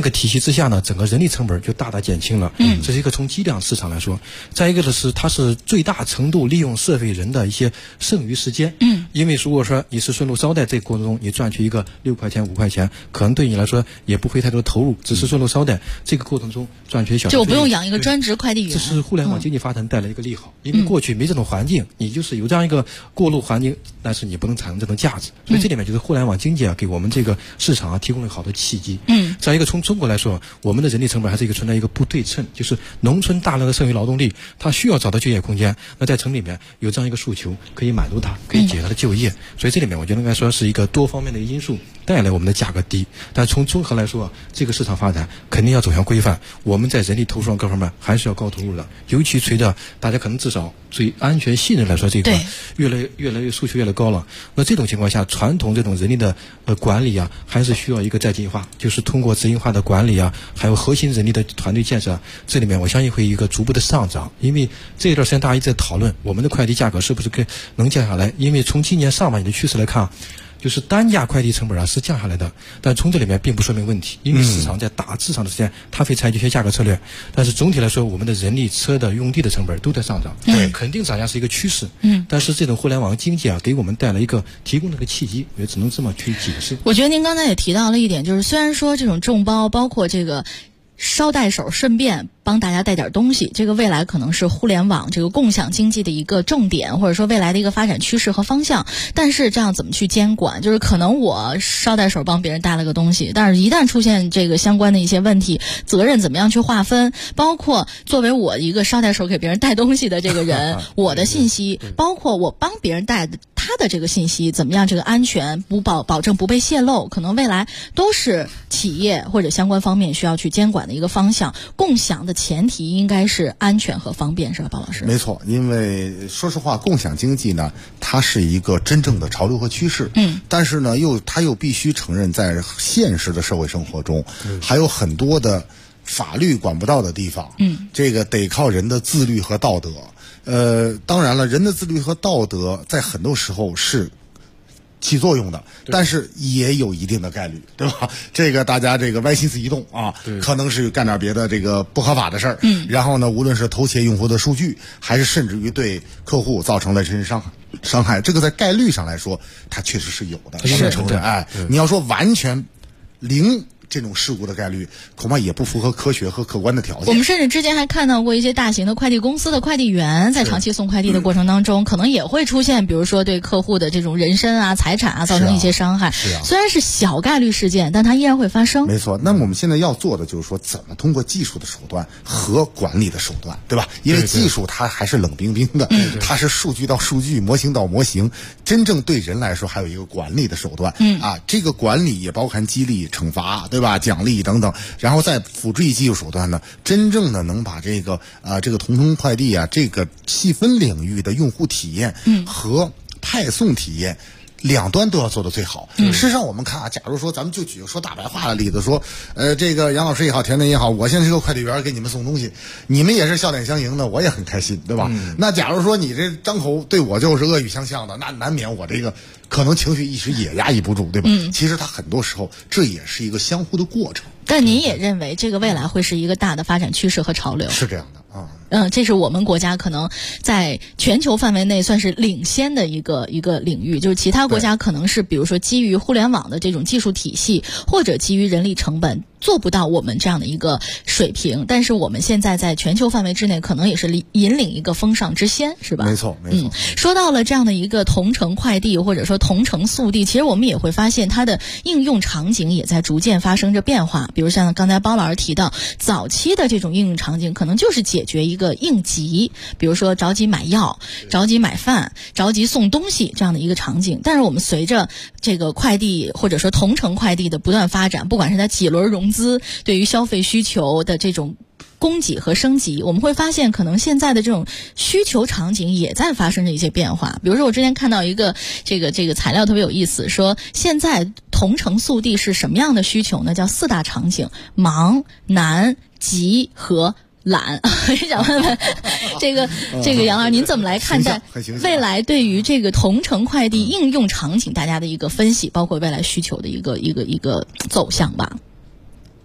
个体系之下呢，整个人力成本就大大减轻了。这是一个从计量市场来说。再一个的是，它是最大程度利用社会人的一些剩余时间。因为如果说你是顺路捎带，这个过程中你赚取一个6块钱5块钱，可能对你来说也不会太多投入，只是顺路捎带这个过程中赚取小， 就不用养一个专职快递员。 这是互联网经济发展带来一个利好，因为过去没这种环境，你就是有这样一个过路环境，但是你不能产生这种价值，所以这里面就是互联网经济给我们这个市场提供了好多契机。再一个从中国来说，我们的人力成本还是存在一个不对称，就是农村大量的剩余劳动力，他需要找到就业空间，那在城里面有这样一个诉求，可以满足他，可以解决他的就业，所以这里面我觉得应该说是一个多方面的因素带来我们的价格低。但从综合来说，这个市场发展肯定要走向规范，我们在人力投入上各方面还是要高投入的，尤其随着大家可能至少对安全信任来说，这一块越来越诉求越来越高了。那这种情况下，传统这种人力的管理还是需要一个再进化，就是通过执行化的管理还有核心人力的团队建设，这里面我相信会一个逐步的上涨。因为这一段时间大家一直在讨论我们的快递价格是不是能降下来，因为从今年上半年的趋势来看，就是单价快递成本是降下来的，但从这里面并不说明问题，因为市场在大致上的时间，它会采取一些价格策略，但是总体来说，我们的人力车的用地的成本都在上涨，肯定涨价是一个趋势。但是这种互联网经济给我们带来一个提供了个契机，也只能这么去解释。 我觉得您刚才也提到了一点，就是虽然说这种众包，包括这个捎带手，顺便帮大家带点东西，这个未来可能是互联网这个共享经济的一个重点，或者说未来的一个发展趋势和方向。但是这样怎么去监管？就是可能我捎带手帮别人带了个东西，但是一旦出现这个相关的一些问题，责任怎么样去划分？包括作为我一个捎带手给别人带东西的这个人，我的信息，包括我帮别人带的他的这个信息怎么样，这个安全保证不被泄露，可能未来都是企业或者相关方面需要去监管的一个方向。共享的前提应该是安全和方便，是吧，包老师？ 没错，因为说实话，共享经济呢，它是一个真正的潮流和趋势。但是呢，它又必须承认，在现实的社会生活中，还有很多的法律管不到的地方。这个得靠人的自律和道德。当然了，人的自律和道德在很多时候是起作用的，但是也有一定的概率，对吧？这个大家这个歪心思一动可能是干点别的这个不合法的事儿，然后呢，无论是偷窃用户的数据，还是甚至于对客户造成了人身伤害，这个在概率上来说，它确实是有的。是你要说完全零这种事故的概率，恐怕也不符合科学和客观的条件。 我们甚至之前还看到过一些大型的快递公司的快递员在长期送快递的过程当中，可能也会出现，比如说对客户的这种人身财产造成一些伤害。虽然是小概率事件，但它依然会发生。 没错。那么我们现在要做的就是说，怎么通过技术的手段和管理的手段，对吧？因为技术它还是冷冰冰的，它是数据到数据，模型到模型，真正对人来说还有一个管理的手段。这个管理也包含激励、惩罚，对吧？奖励等等，然后再辅助技术手段呢，真正的能把这个同城快递这个细分领域的用户体验和派送体验两端都要做得最好。事实上我们看假如说咱们就举个说大白话的例子，说这个杨老师也好，田磊也好，我现在是个快递员给你们送东西，你们也是笑脸相迎的，我也很开心，对吧？那假如说你这张口对我就是恶语相向的，那难免我这个可能情绪一时也压抑不住，对吧？其实它很多时候这也是一个相互的过程。 但您也认为这个未来会是一个大的发展趋势和潮流？ 是这样的这是我们国家可能在全球范围内算是领先的一个领域，就是其他国家可能是比如说基于互联网的这种技术体系，或者基于人力成本做不到我们这样的一个水平，但是我们现在在全球范围之内可能也是引领一个风尚之先，是吧？ 没错。 说到了这样的一个同城快递或者说同城速递，其实我们也会发现它的应用场景也在逐渐发生着变化。比如像刚才包老师提到，早期的这种应用场景可能就是解决一个应急，比如说着急买药、着急买饭、着急送东西这样的一个场景。但是我们随着这个快递或者说同城快递的不断发展，不管是在几轮融资对于消费需求的这种供给和升级，我们会发现可能现在的这种需求场景也在发生着一些变化。比如说我之前看到一个这个材料特别有意思，说现在同城速递是什么样的需求呢？叫4大场景：忙、难、急和懒。想问问这个杨老师，您怎么来看待未来对于这个同城快递应用场景大家的一个分析，包括未来需求的一个走向吧？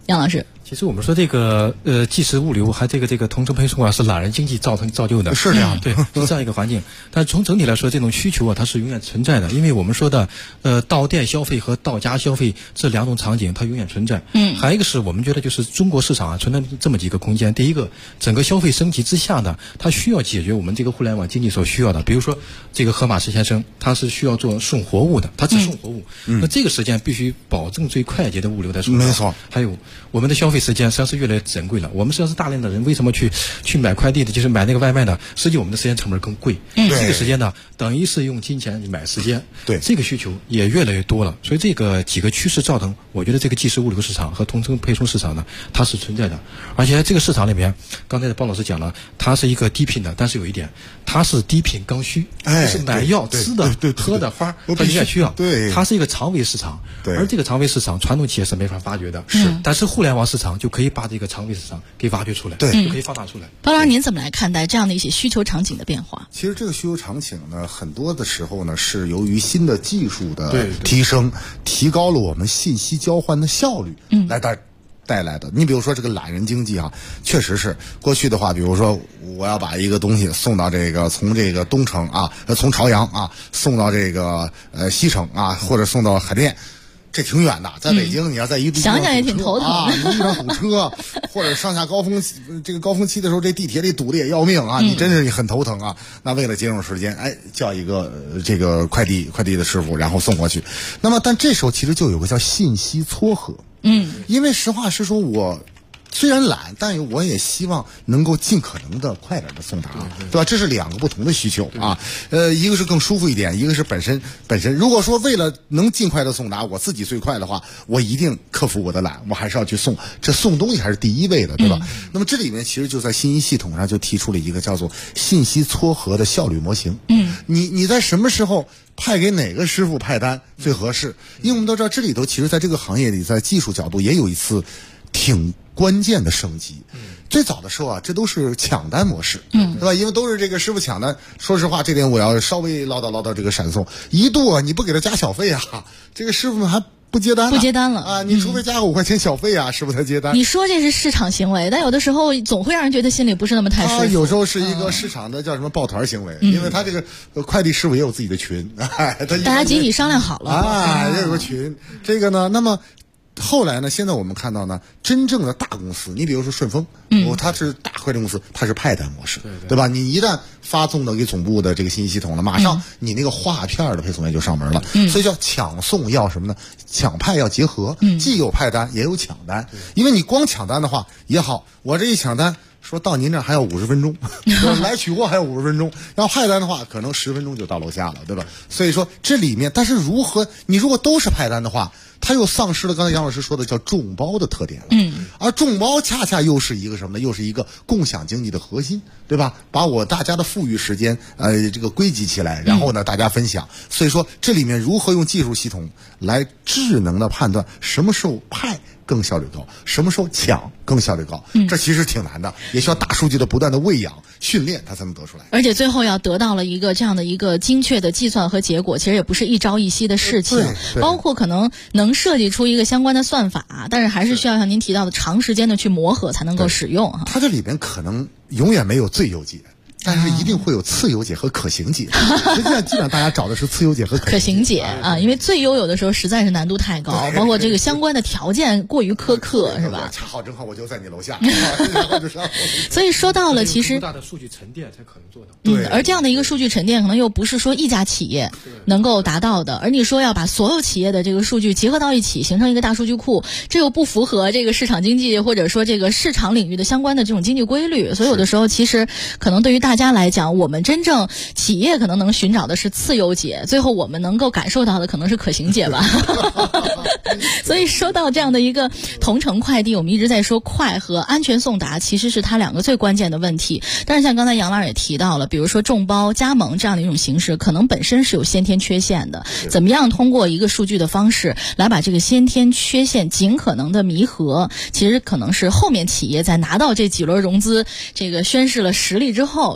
杨老师。 其实我们说这个即时物流还这个同城配送啊，是懒人经济造就的， 是这样， 对，是这样一个环境。但从整体来说，这种需求啊，它是永远存在的，因为我们说的到店消费和到家消费这两种场景，它永远存在。还有一个是我们觉得就是中国市场啊存在这么几个空间。第一个，整个消费升级之下呢，它需要解决我们这个互联网经济所需要的，比如说这个盒马士先生，他是需要做送活物的，他只送活物，那这个时间必须保证最快捷的物流在送达。 没错。 还有我们的消费时间实际上是越来越珍贵了。我们实际上是大量的人为什么去买快递的，就是买那个外卖的，实际我们的时间成本更贵。这个时间呢，等于是用金钱买时间。 对， 这个需求也越来越多了。所以这个几个趋势造成，我觉得这个即时物流市场和同城配送市场呢，它是存在的。而且这个市场里面，刚才包老师讲了，它是一个低频的，但是有一点，它是低频刚需，就是买药、吃的、喝的、花，它永远需要。 对， 它是一个长尾市场。 对， 而这个长尾市场，传统企业是没法发掘的。但是互联网市场就可以把这个长尾市场给挖掘出来， 对， 就可以放大出来。 包老师，您怎么来看待这样的一些需求场景的变化？ 其实这个需求场景呢，很多的时候呢，是由于新的技术的提升，提高了我们信息交换的效率，来带来的。你比如说这个懒人经济啊，确实是过去的话，比如说我要把一个东西送到从这个东城啊，从朝阳啊送到这个西城啊，或者送到海淀。这挺远的，在北京你要在一个地方想想也挺头疼啊，一地方堵车，或者上下高峰期的时候，这地铁里堵得也要命啊，你真是很头疼啊。那为了节省时间，叫一个这个快递的师傅，然后送过去。那么，但这时候其实就有个叫信息撮合，因为实话实说，我虽然懒，但我也希望能够尽可能的快点的送达，对吧？这是两个不同的需求啊。一个是更舒服一点，一个是本身。如果说为了能尽快的送达，我自己最快的话，我一定克服我的懒，我还是要去送。这送东西还是第一位的，对吧？那么这里面其实就在信息系统上就提出了一个叫做信息撮合的效率模型。你在什么时候派给哪个师傅派单最合适？因为我们都知道这里头其实在这个行业里，在技术角度也有一次挺关键的升级。最早的时候啊，这都是抢单模式，对吧？因为都是这个师傅抢单。说实话，这点我要稍微唠叨这个闪送，一度啊，你不给他加小费啊，这个师傅们还不接单了啊！你除非加个5块钱小费啊，师傅才接单。 你说这是市场行为，但有的时候总会让人觉得心里不是那么太舒服。 有时候是一个市场的叫什么抱团行为，因为他这个快递师傅也有自己的群，大家集体商量好了啊，也有个群。这个呢，那么。后来呢？现在我们看到呢，真正的大公司，你比如说顺丰，它是大快递公司，它是派单模式，对吧？你一旦发送到给总部的这个信息系统了，马上你那个划片的配送员就上门了。所以叫抢送要什么呢？抢派要结合，既有派单也有抢单。因为你光抢单的话也好，我这一抢单说到您这儿还要50分钟，来取货还有50分钟，要派单的话可能10分钟就到楼下了，对吧？所以说这里面，但是你如果都是派单的话，它又丧失了刚才杨老师说的叫众包的特点了。而众包恰恰又是一个什么呢？又是一个共享经济的核心，对吧？把大家的富裕时间这个归集起来，然后呢大家分享。所以说这里面如何用技术系统来智能的判断什么时候派更效率高，什么时候抢更效率高，这其实挺难的，也需要大数据的不断的喂养训练，它才能得出来。 而且最后要得到了一个这样的一个精确的计算和结果，其实也不是一朝一夕的事情，包括可能能设计出一个相关的算法，但是还是需要像您提到的长时间的去磨合才能够使用哈。 它这里边可能永远没有最优解，但是一定会有次优解和可行解。实际上，基本上大家找的是次优解和可行解啊，因为最优有的时候实在是难度太高，包括这个相关的条件过于苛刻，是吧？ 恰好正好我就在你楼下， 所以说到了其实大的数据沉淀才可能做到。 而这样的一个数据沉淀，可能又不是说一家企业能够达到的，而你说要把所有企业的这个数据结合到一起，形成一个大数据库，这又不符合这个市场经济或者说这个市场领域的相关的这种经济规律，所以有的时候其实可能对于大家来讲，我们真正企业可能能寻找的是次优解，最后我们能够感受到的可能是可行解吧。所以说到这样的一个同城快递，我们一直在说快和安全送达其实是它两个最关键的问题。但是像刚才杨老师也提到了，比如说众包加盟这样的一种形式，可能本身是有先天缺陷的，怎么样通过一个数据的方式来把这个先天缺陷尽可能的弥合，其实可能是后面企业在拿到这几轮融资这个宣示了实力之后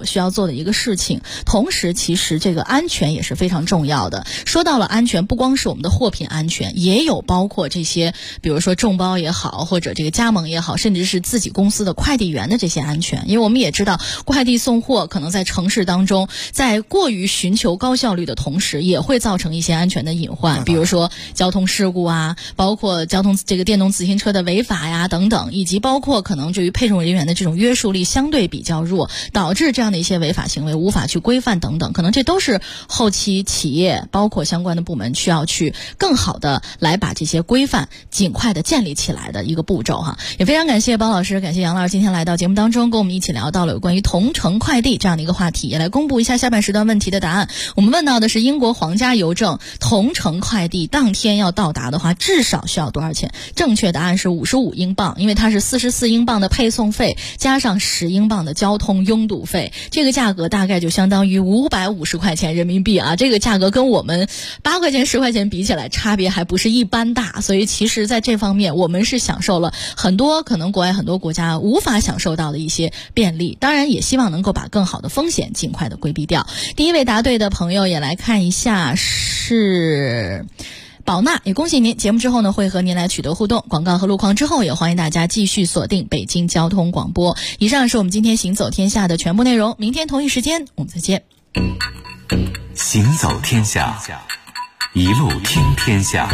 所需要做的一个事情。同时其实这个安全也是非常重要的。说到了安全，不光是我们的货品安全，也有包括这些比如说众包也好，或者这个加盟也好，甚至是自己公司的快递员的这些安全。因为我们也知道快递送货可能在城市当中，在过于寻求高效率的同时，也会造成一些安全的隐患，比如说交通事故啊，包括交通这个电动自行车的违法呀等等，以及包括可能对于配送人员的这种约束力相对比较弱，导致这样的一些违法行为无法去规范等等，可能这都是后期企业包括相关的部门需要去更好的来把这些规范尽快的建立起来的一个步骤哈。也非常感谢包老师，感谢杨老师今天来到节目当中，跟我们一起聊到了有关于同城快递这样的一个话题，也来公布一下下半时段问题的答案。我们问到的是英国皇家邮政同城快递当天要到达的话至少需要多少钱？正确答案是55英镑，因为它是44英镑的配送费加上10英镑的交通拥堵费，这个价格大概就相当于550块钱人民币啊，这个价格跟我们8块钱10块钱比起来差别还不是一般大，所以其实在这方面我们是享受了很多可能国外很多国家无法享受到的一些便利，当然也希望能够把更好的风险尽快的规避掉。第一位答对的朋友也来看一下是宝娜，也恭喜您，节目之后呢会和您来取得互动，广告和路况之后也欢迎大家继续锁定北京交通广播。以上是我们今天行走天下的全部内容，明天同一时间我们再见。 行走天下，一路听天下。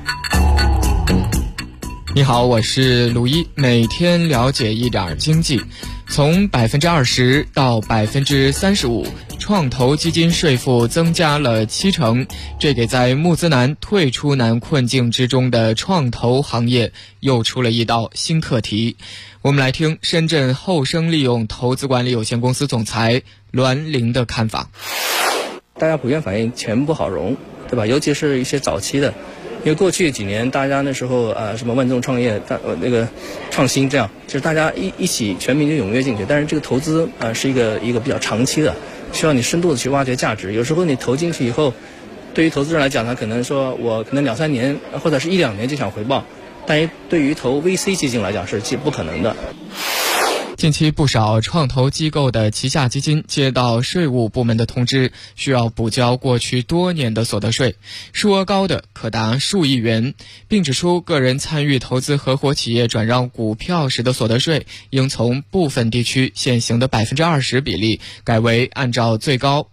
你好，我是鲁一，每天了解一点经济。从20%到35%，创投基金税负增加了70%，这给在募资难、退出难困境之中的创投行业又出了一道新课题。我们来听深圳后生利用投资管理有限公司总裁栾玲的看法。 大家普遍反映钱不好融，对吧？尤其是一些早期的，因为过去几年大家那时候什么万众创业那个创新这样，就是大家一起全民就踊跃进去，但是这个投资是一个比较长期的，需要你深度的去挖掘价值。有时候你投进去以后，对于投资人来讲，他可能说我可能2-3年或者是1-2年就想回报，但是对于投 VC 基金来讲是不可能的。 近期不少创投机构的旗下基金接到税务部门的通知，需要补交过去多年的所得税，数额高的可达数亿元，并指出个人参与投资合伙企业转让股票时的所得税应从部分地区现行的20%比例改为按照最高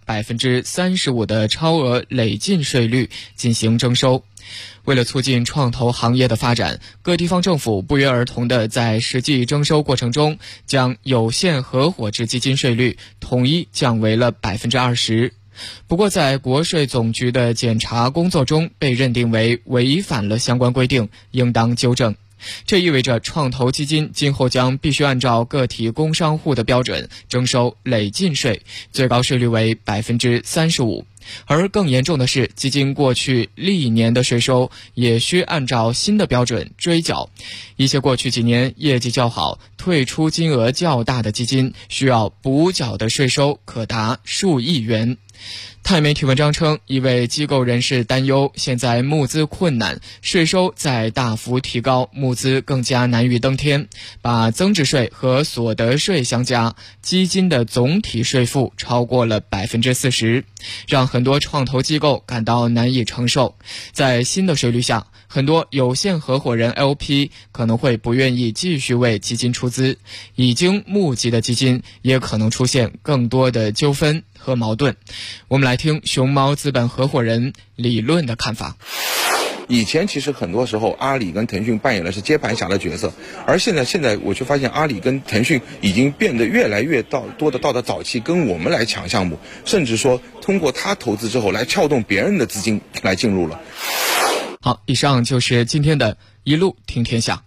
35%的超额累进税率进行征收。为了促进创投行业的发展，各地方政府不约而同地在实际征收过程中将有限合伙制基金税率统一降为了20%。不过在国税总局的检查工作中被认定为违反了相关规定，应当纠正。这意味着创投基金今后将必须按照个体工商户的标准征收累进税，最高税率为35%。而更严重的是，基金过去历年的税收也需按照新的标准追缴。一些过去几年业绩较好、退出金额较大的基金需要补缴的税收可达数亿元。泰媒体文章称，一位机构人士担忧，现在募资困难，税收再大幅提高，募资更加难于登天。把增值税和所得税相加，基金的总体税负超过了40%，让很多创投机构感到难以承受。在新的税率下，很多有限合伙人 LP 可能会不愿意继续为基金出资，已经募集的基金也可能出现更多的纠纷和矛盾。我们来听熊猫资本合伙人李论的看法。 以前其实很多时候阿里跟腾讯扮演的是接盘侠的角色，而现在我却发现阿里跟腾讯已经变得越来越多的到了早期跟我们来抢项目，甚至说通过他投资之后来撬动别人的资金来进入了。 好，以上就是今天的一路听天下。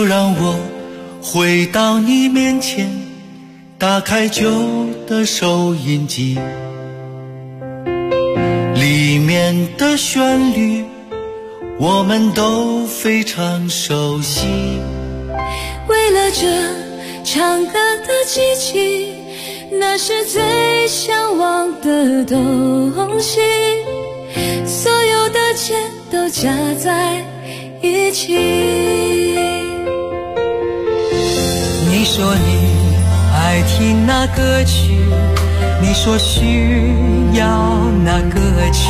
让我回到你面前，打开旧的收音机，里面的旋律我们都非常熟悉。 为了这唱歌的机器，那是最向往的东西，所有的钱都加在一起。 你说你爱听那歌曲，你说需要那歌曲，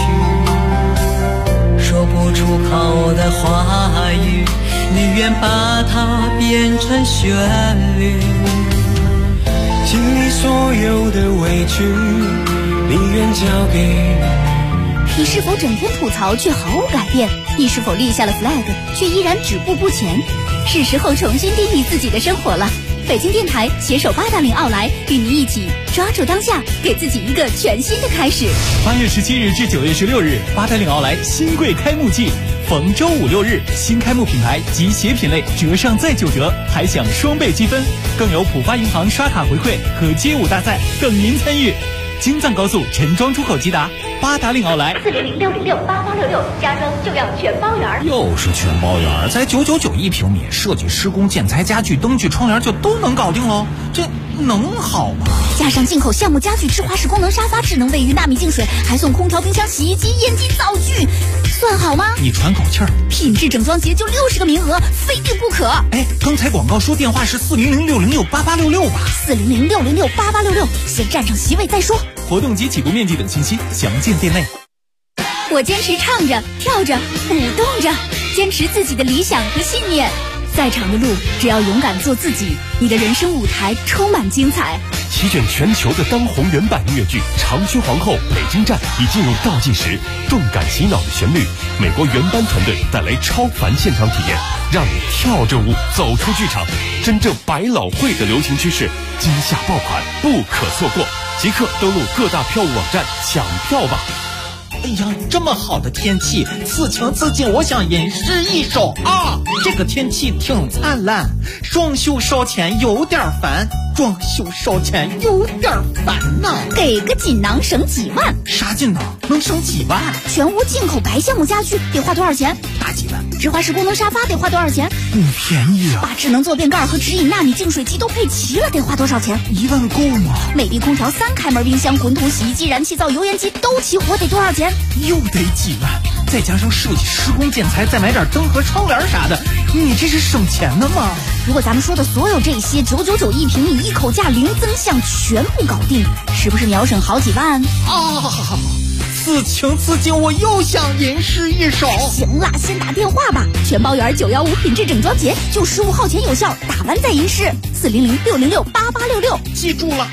说不出口的话语，你愿把它变成旋律。心里所有的委屈，你愿交给你是否整天吐槽却毫无改变？你是否立下了 flag 却依然止步不前？是时候重新定义自己的生活了。北京电台携手八达岭奥莱，与您一起抓住当下，给自己一个全新的开始。 8月17日至9月16日，八达岭奥莱新贵开幕季，逢周5、6日，新开幕品牌及鞋品类折上再9折，还享双倍积分，更有浦发银行刷卡回馈和街舞大赛等您参与。京藏高速陈庄出口吉达，八达岭奥莱 400-606-8866，家装就要全包圆。 又是全包圆，才999一平米，设计、施工、建材、家具、灯具、窗帘就都能搞定喽，这能好吗？ 加上进口橡木家具、智华式功能沙发、智能卫浴、纳米净水，还送空调、冰箱、洗衣机、烟机、灶具，算好吗？ 你喘口气儿， 品质整装节就60个名额，非订不可。 哎，刚才广告说电话是400-606-8866吧 400-606-8866，先占上席位再说。 活动及起步面积等信息详见店内。 我坚持唱着、跳着、舞动着，坚持自己的理想和信念。再长的路，只要勇敢做自己，你的人生舞台充满精彩。 席卷全球的当红原版音乐剧《长靴皇后》北京站已进入倒计时，动感洗脑的旋律，美国原班团队带来超凡现场体验，让你跳着舞走出剧场。真正百老汇的流行趋势，今夏爆款不可错过，即刻登录各大票务网站抢票吧。 哎呀，这么好的天气，此情此景，我想吟诗一首啊！这个天气挺灿烂，装修烧钱有点烦，装修烧钱有点烦呐。 给个锦囊省几万？ 啥锦囊？能省几万？ 全屋进口白橡木家具得花多少钱？ 大几万。 智华式功能沙发得花多少钱？ 不便宜啊。 把智能坐便盖和直饮纳米净水机都配齐了，得花多少钱 ？1万够吗？ 美的空调、3开门冰箱、滚筒洗衣机、燃气灶、油烟机都齐活，得多少钱？ 又得几万，再加上设计、施工、建材，再买点灯和窗帘啥的，你这是省钱的吗？ 如果咱们说的所有这些999一平米，一口价零增项，全部搞定，是不是秒省好几万啊？此情此景，我又想吟诗一首。 行了，先打电话吧，全包圆915品质整装节，就15号前有效，打完再吟诗。400-606-8866， 记住了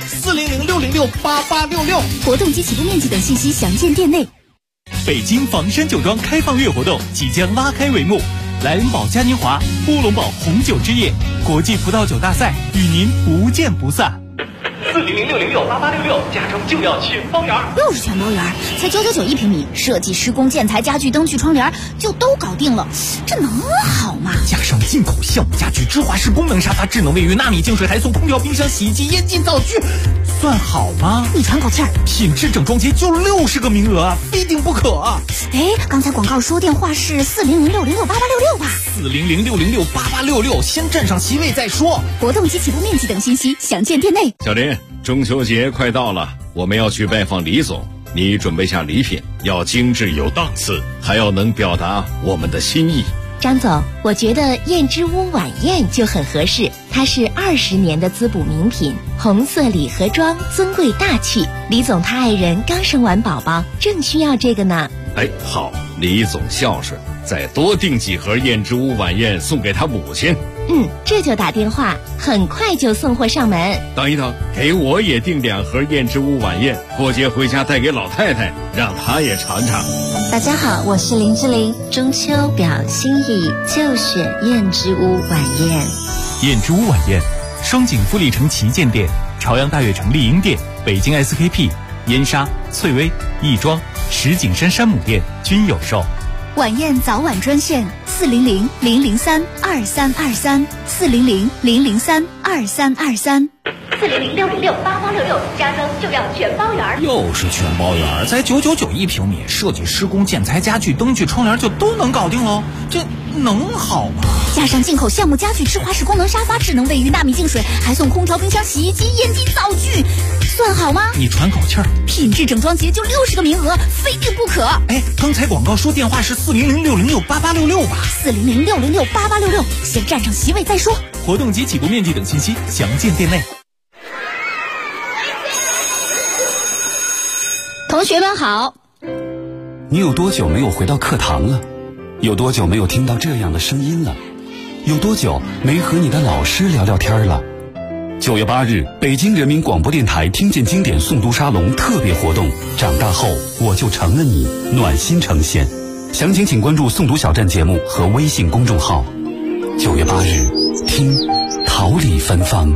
，400-606-8866。 活动及起步面积等信息详见店内。 北京房山酒庄开放月活动即将拉开帷幕，莱恩堡嘉年华、乌龙堡红酒之夜、国际葡萄酒大赛与您不见不散。 400-606-8866，家装就要全包圆。 又是全包圆，才999一平米，设计、施工、建材、家具、灯具、窗帘就都搞定了，这能好吗？ 加上进口橡木家具、智华式功能沙发、智能卫浴、纳米净水，还送空调、冰箱、洗衣机、烟机、灶具，算好吗？ 你喘口气儿， 品质整装节就60个名额啊，非订不可。 哎，刚才广告说电话是400-606-8866吧 ？400-606-8866，先占上席位再说。 活动及起步面积等信息详见店内。 小林，中秋节快到了，我们要去拜访李总，你准备下礼品，要精致有档次，还要能表达我们的心意。 张总，我觉得燕之屋晚宴就很合适，它是20年的滋补名品，红色礼盒装，尊贵大气。李总他爱人刚生完宝宝，正需要这个呢。 哎，好，李总孝顺，再多订几盒燕之屋晚宴送给他母亲。 这就打电话，很快就送货上门。 等一等，给我也订2盒燕之屋晚宴，过节回家带给老太太，让她也尝尝。 大家好，我是林志玲，中秋表心意就选燕之屋晚宴。 燕之屋晚宴，双井富力城旗舰店、朝阳大悦城丽婴店、北京 SKP、燕莎、翠微、亦庄、石景山山姆店均有售。 晚宴早晚专线 400-003-2323，400-003-2323。400-606-8866，加装就要全包圆。 又是全包圆，才999一平米，设计、施工、建材、家具、灯具、窗帘就都能搞定喽，这能好吗？ 加上进口橡木家具、智华式功能沙发、智能卫浴、纳米净水，还送空调、冰箱、洗衣机、烟机、灶具，算好吗？ 你喘口气儿， 品质整装节就60个名额，非订不可。 哎，刚才广告说电话是400-606-8866吧 ？400-606-8866，先占上席位再说。 活动及起步面积等信息详见店内。 同学们好。 你有多久没有回到课堂了？有多久没有听到这样的声音了？有多久没和你的老师聊聊天了？9月8日，北京人民广播电台听见经典诵读沙龙特别活动，长大后我就成了你，暖心呈现。详情请关注诵读小站节目和微信公众号。9月8日，听桃李芬芳。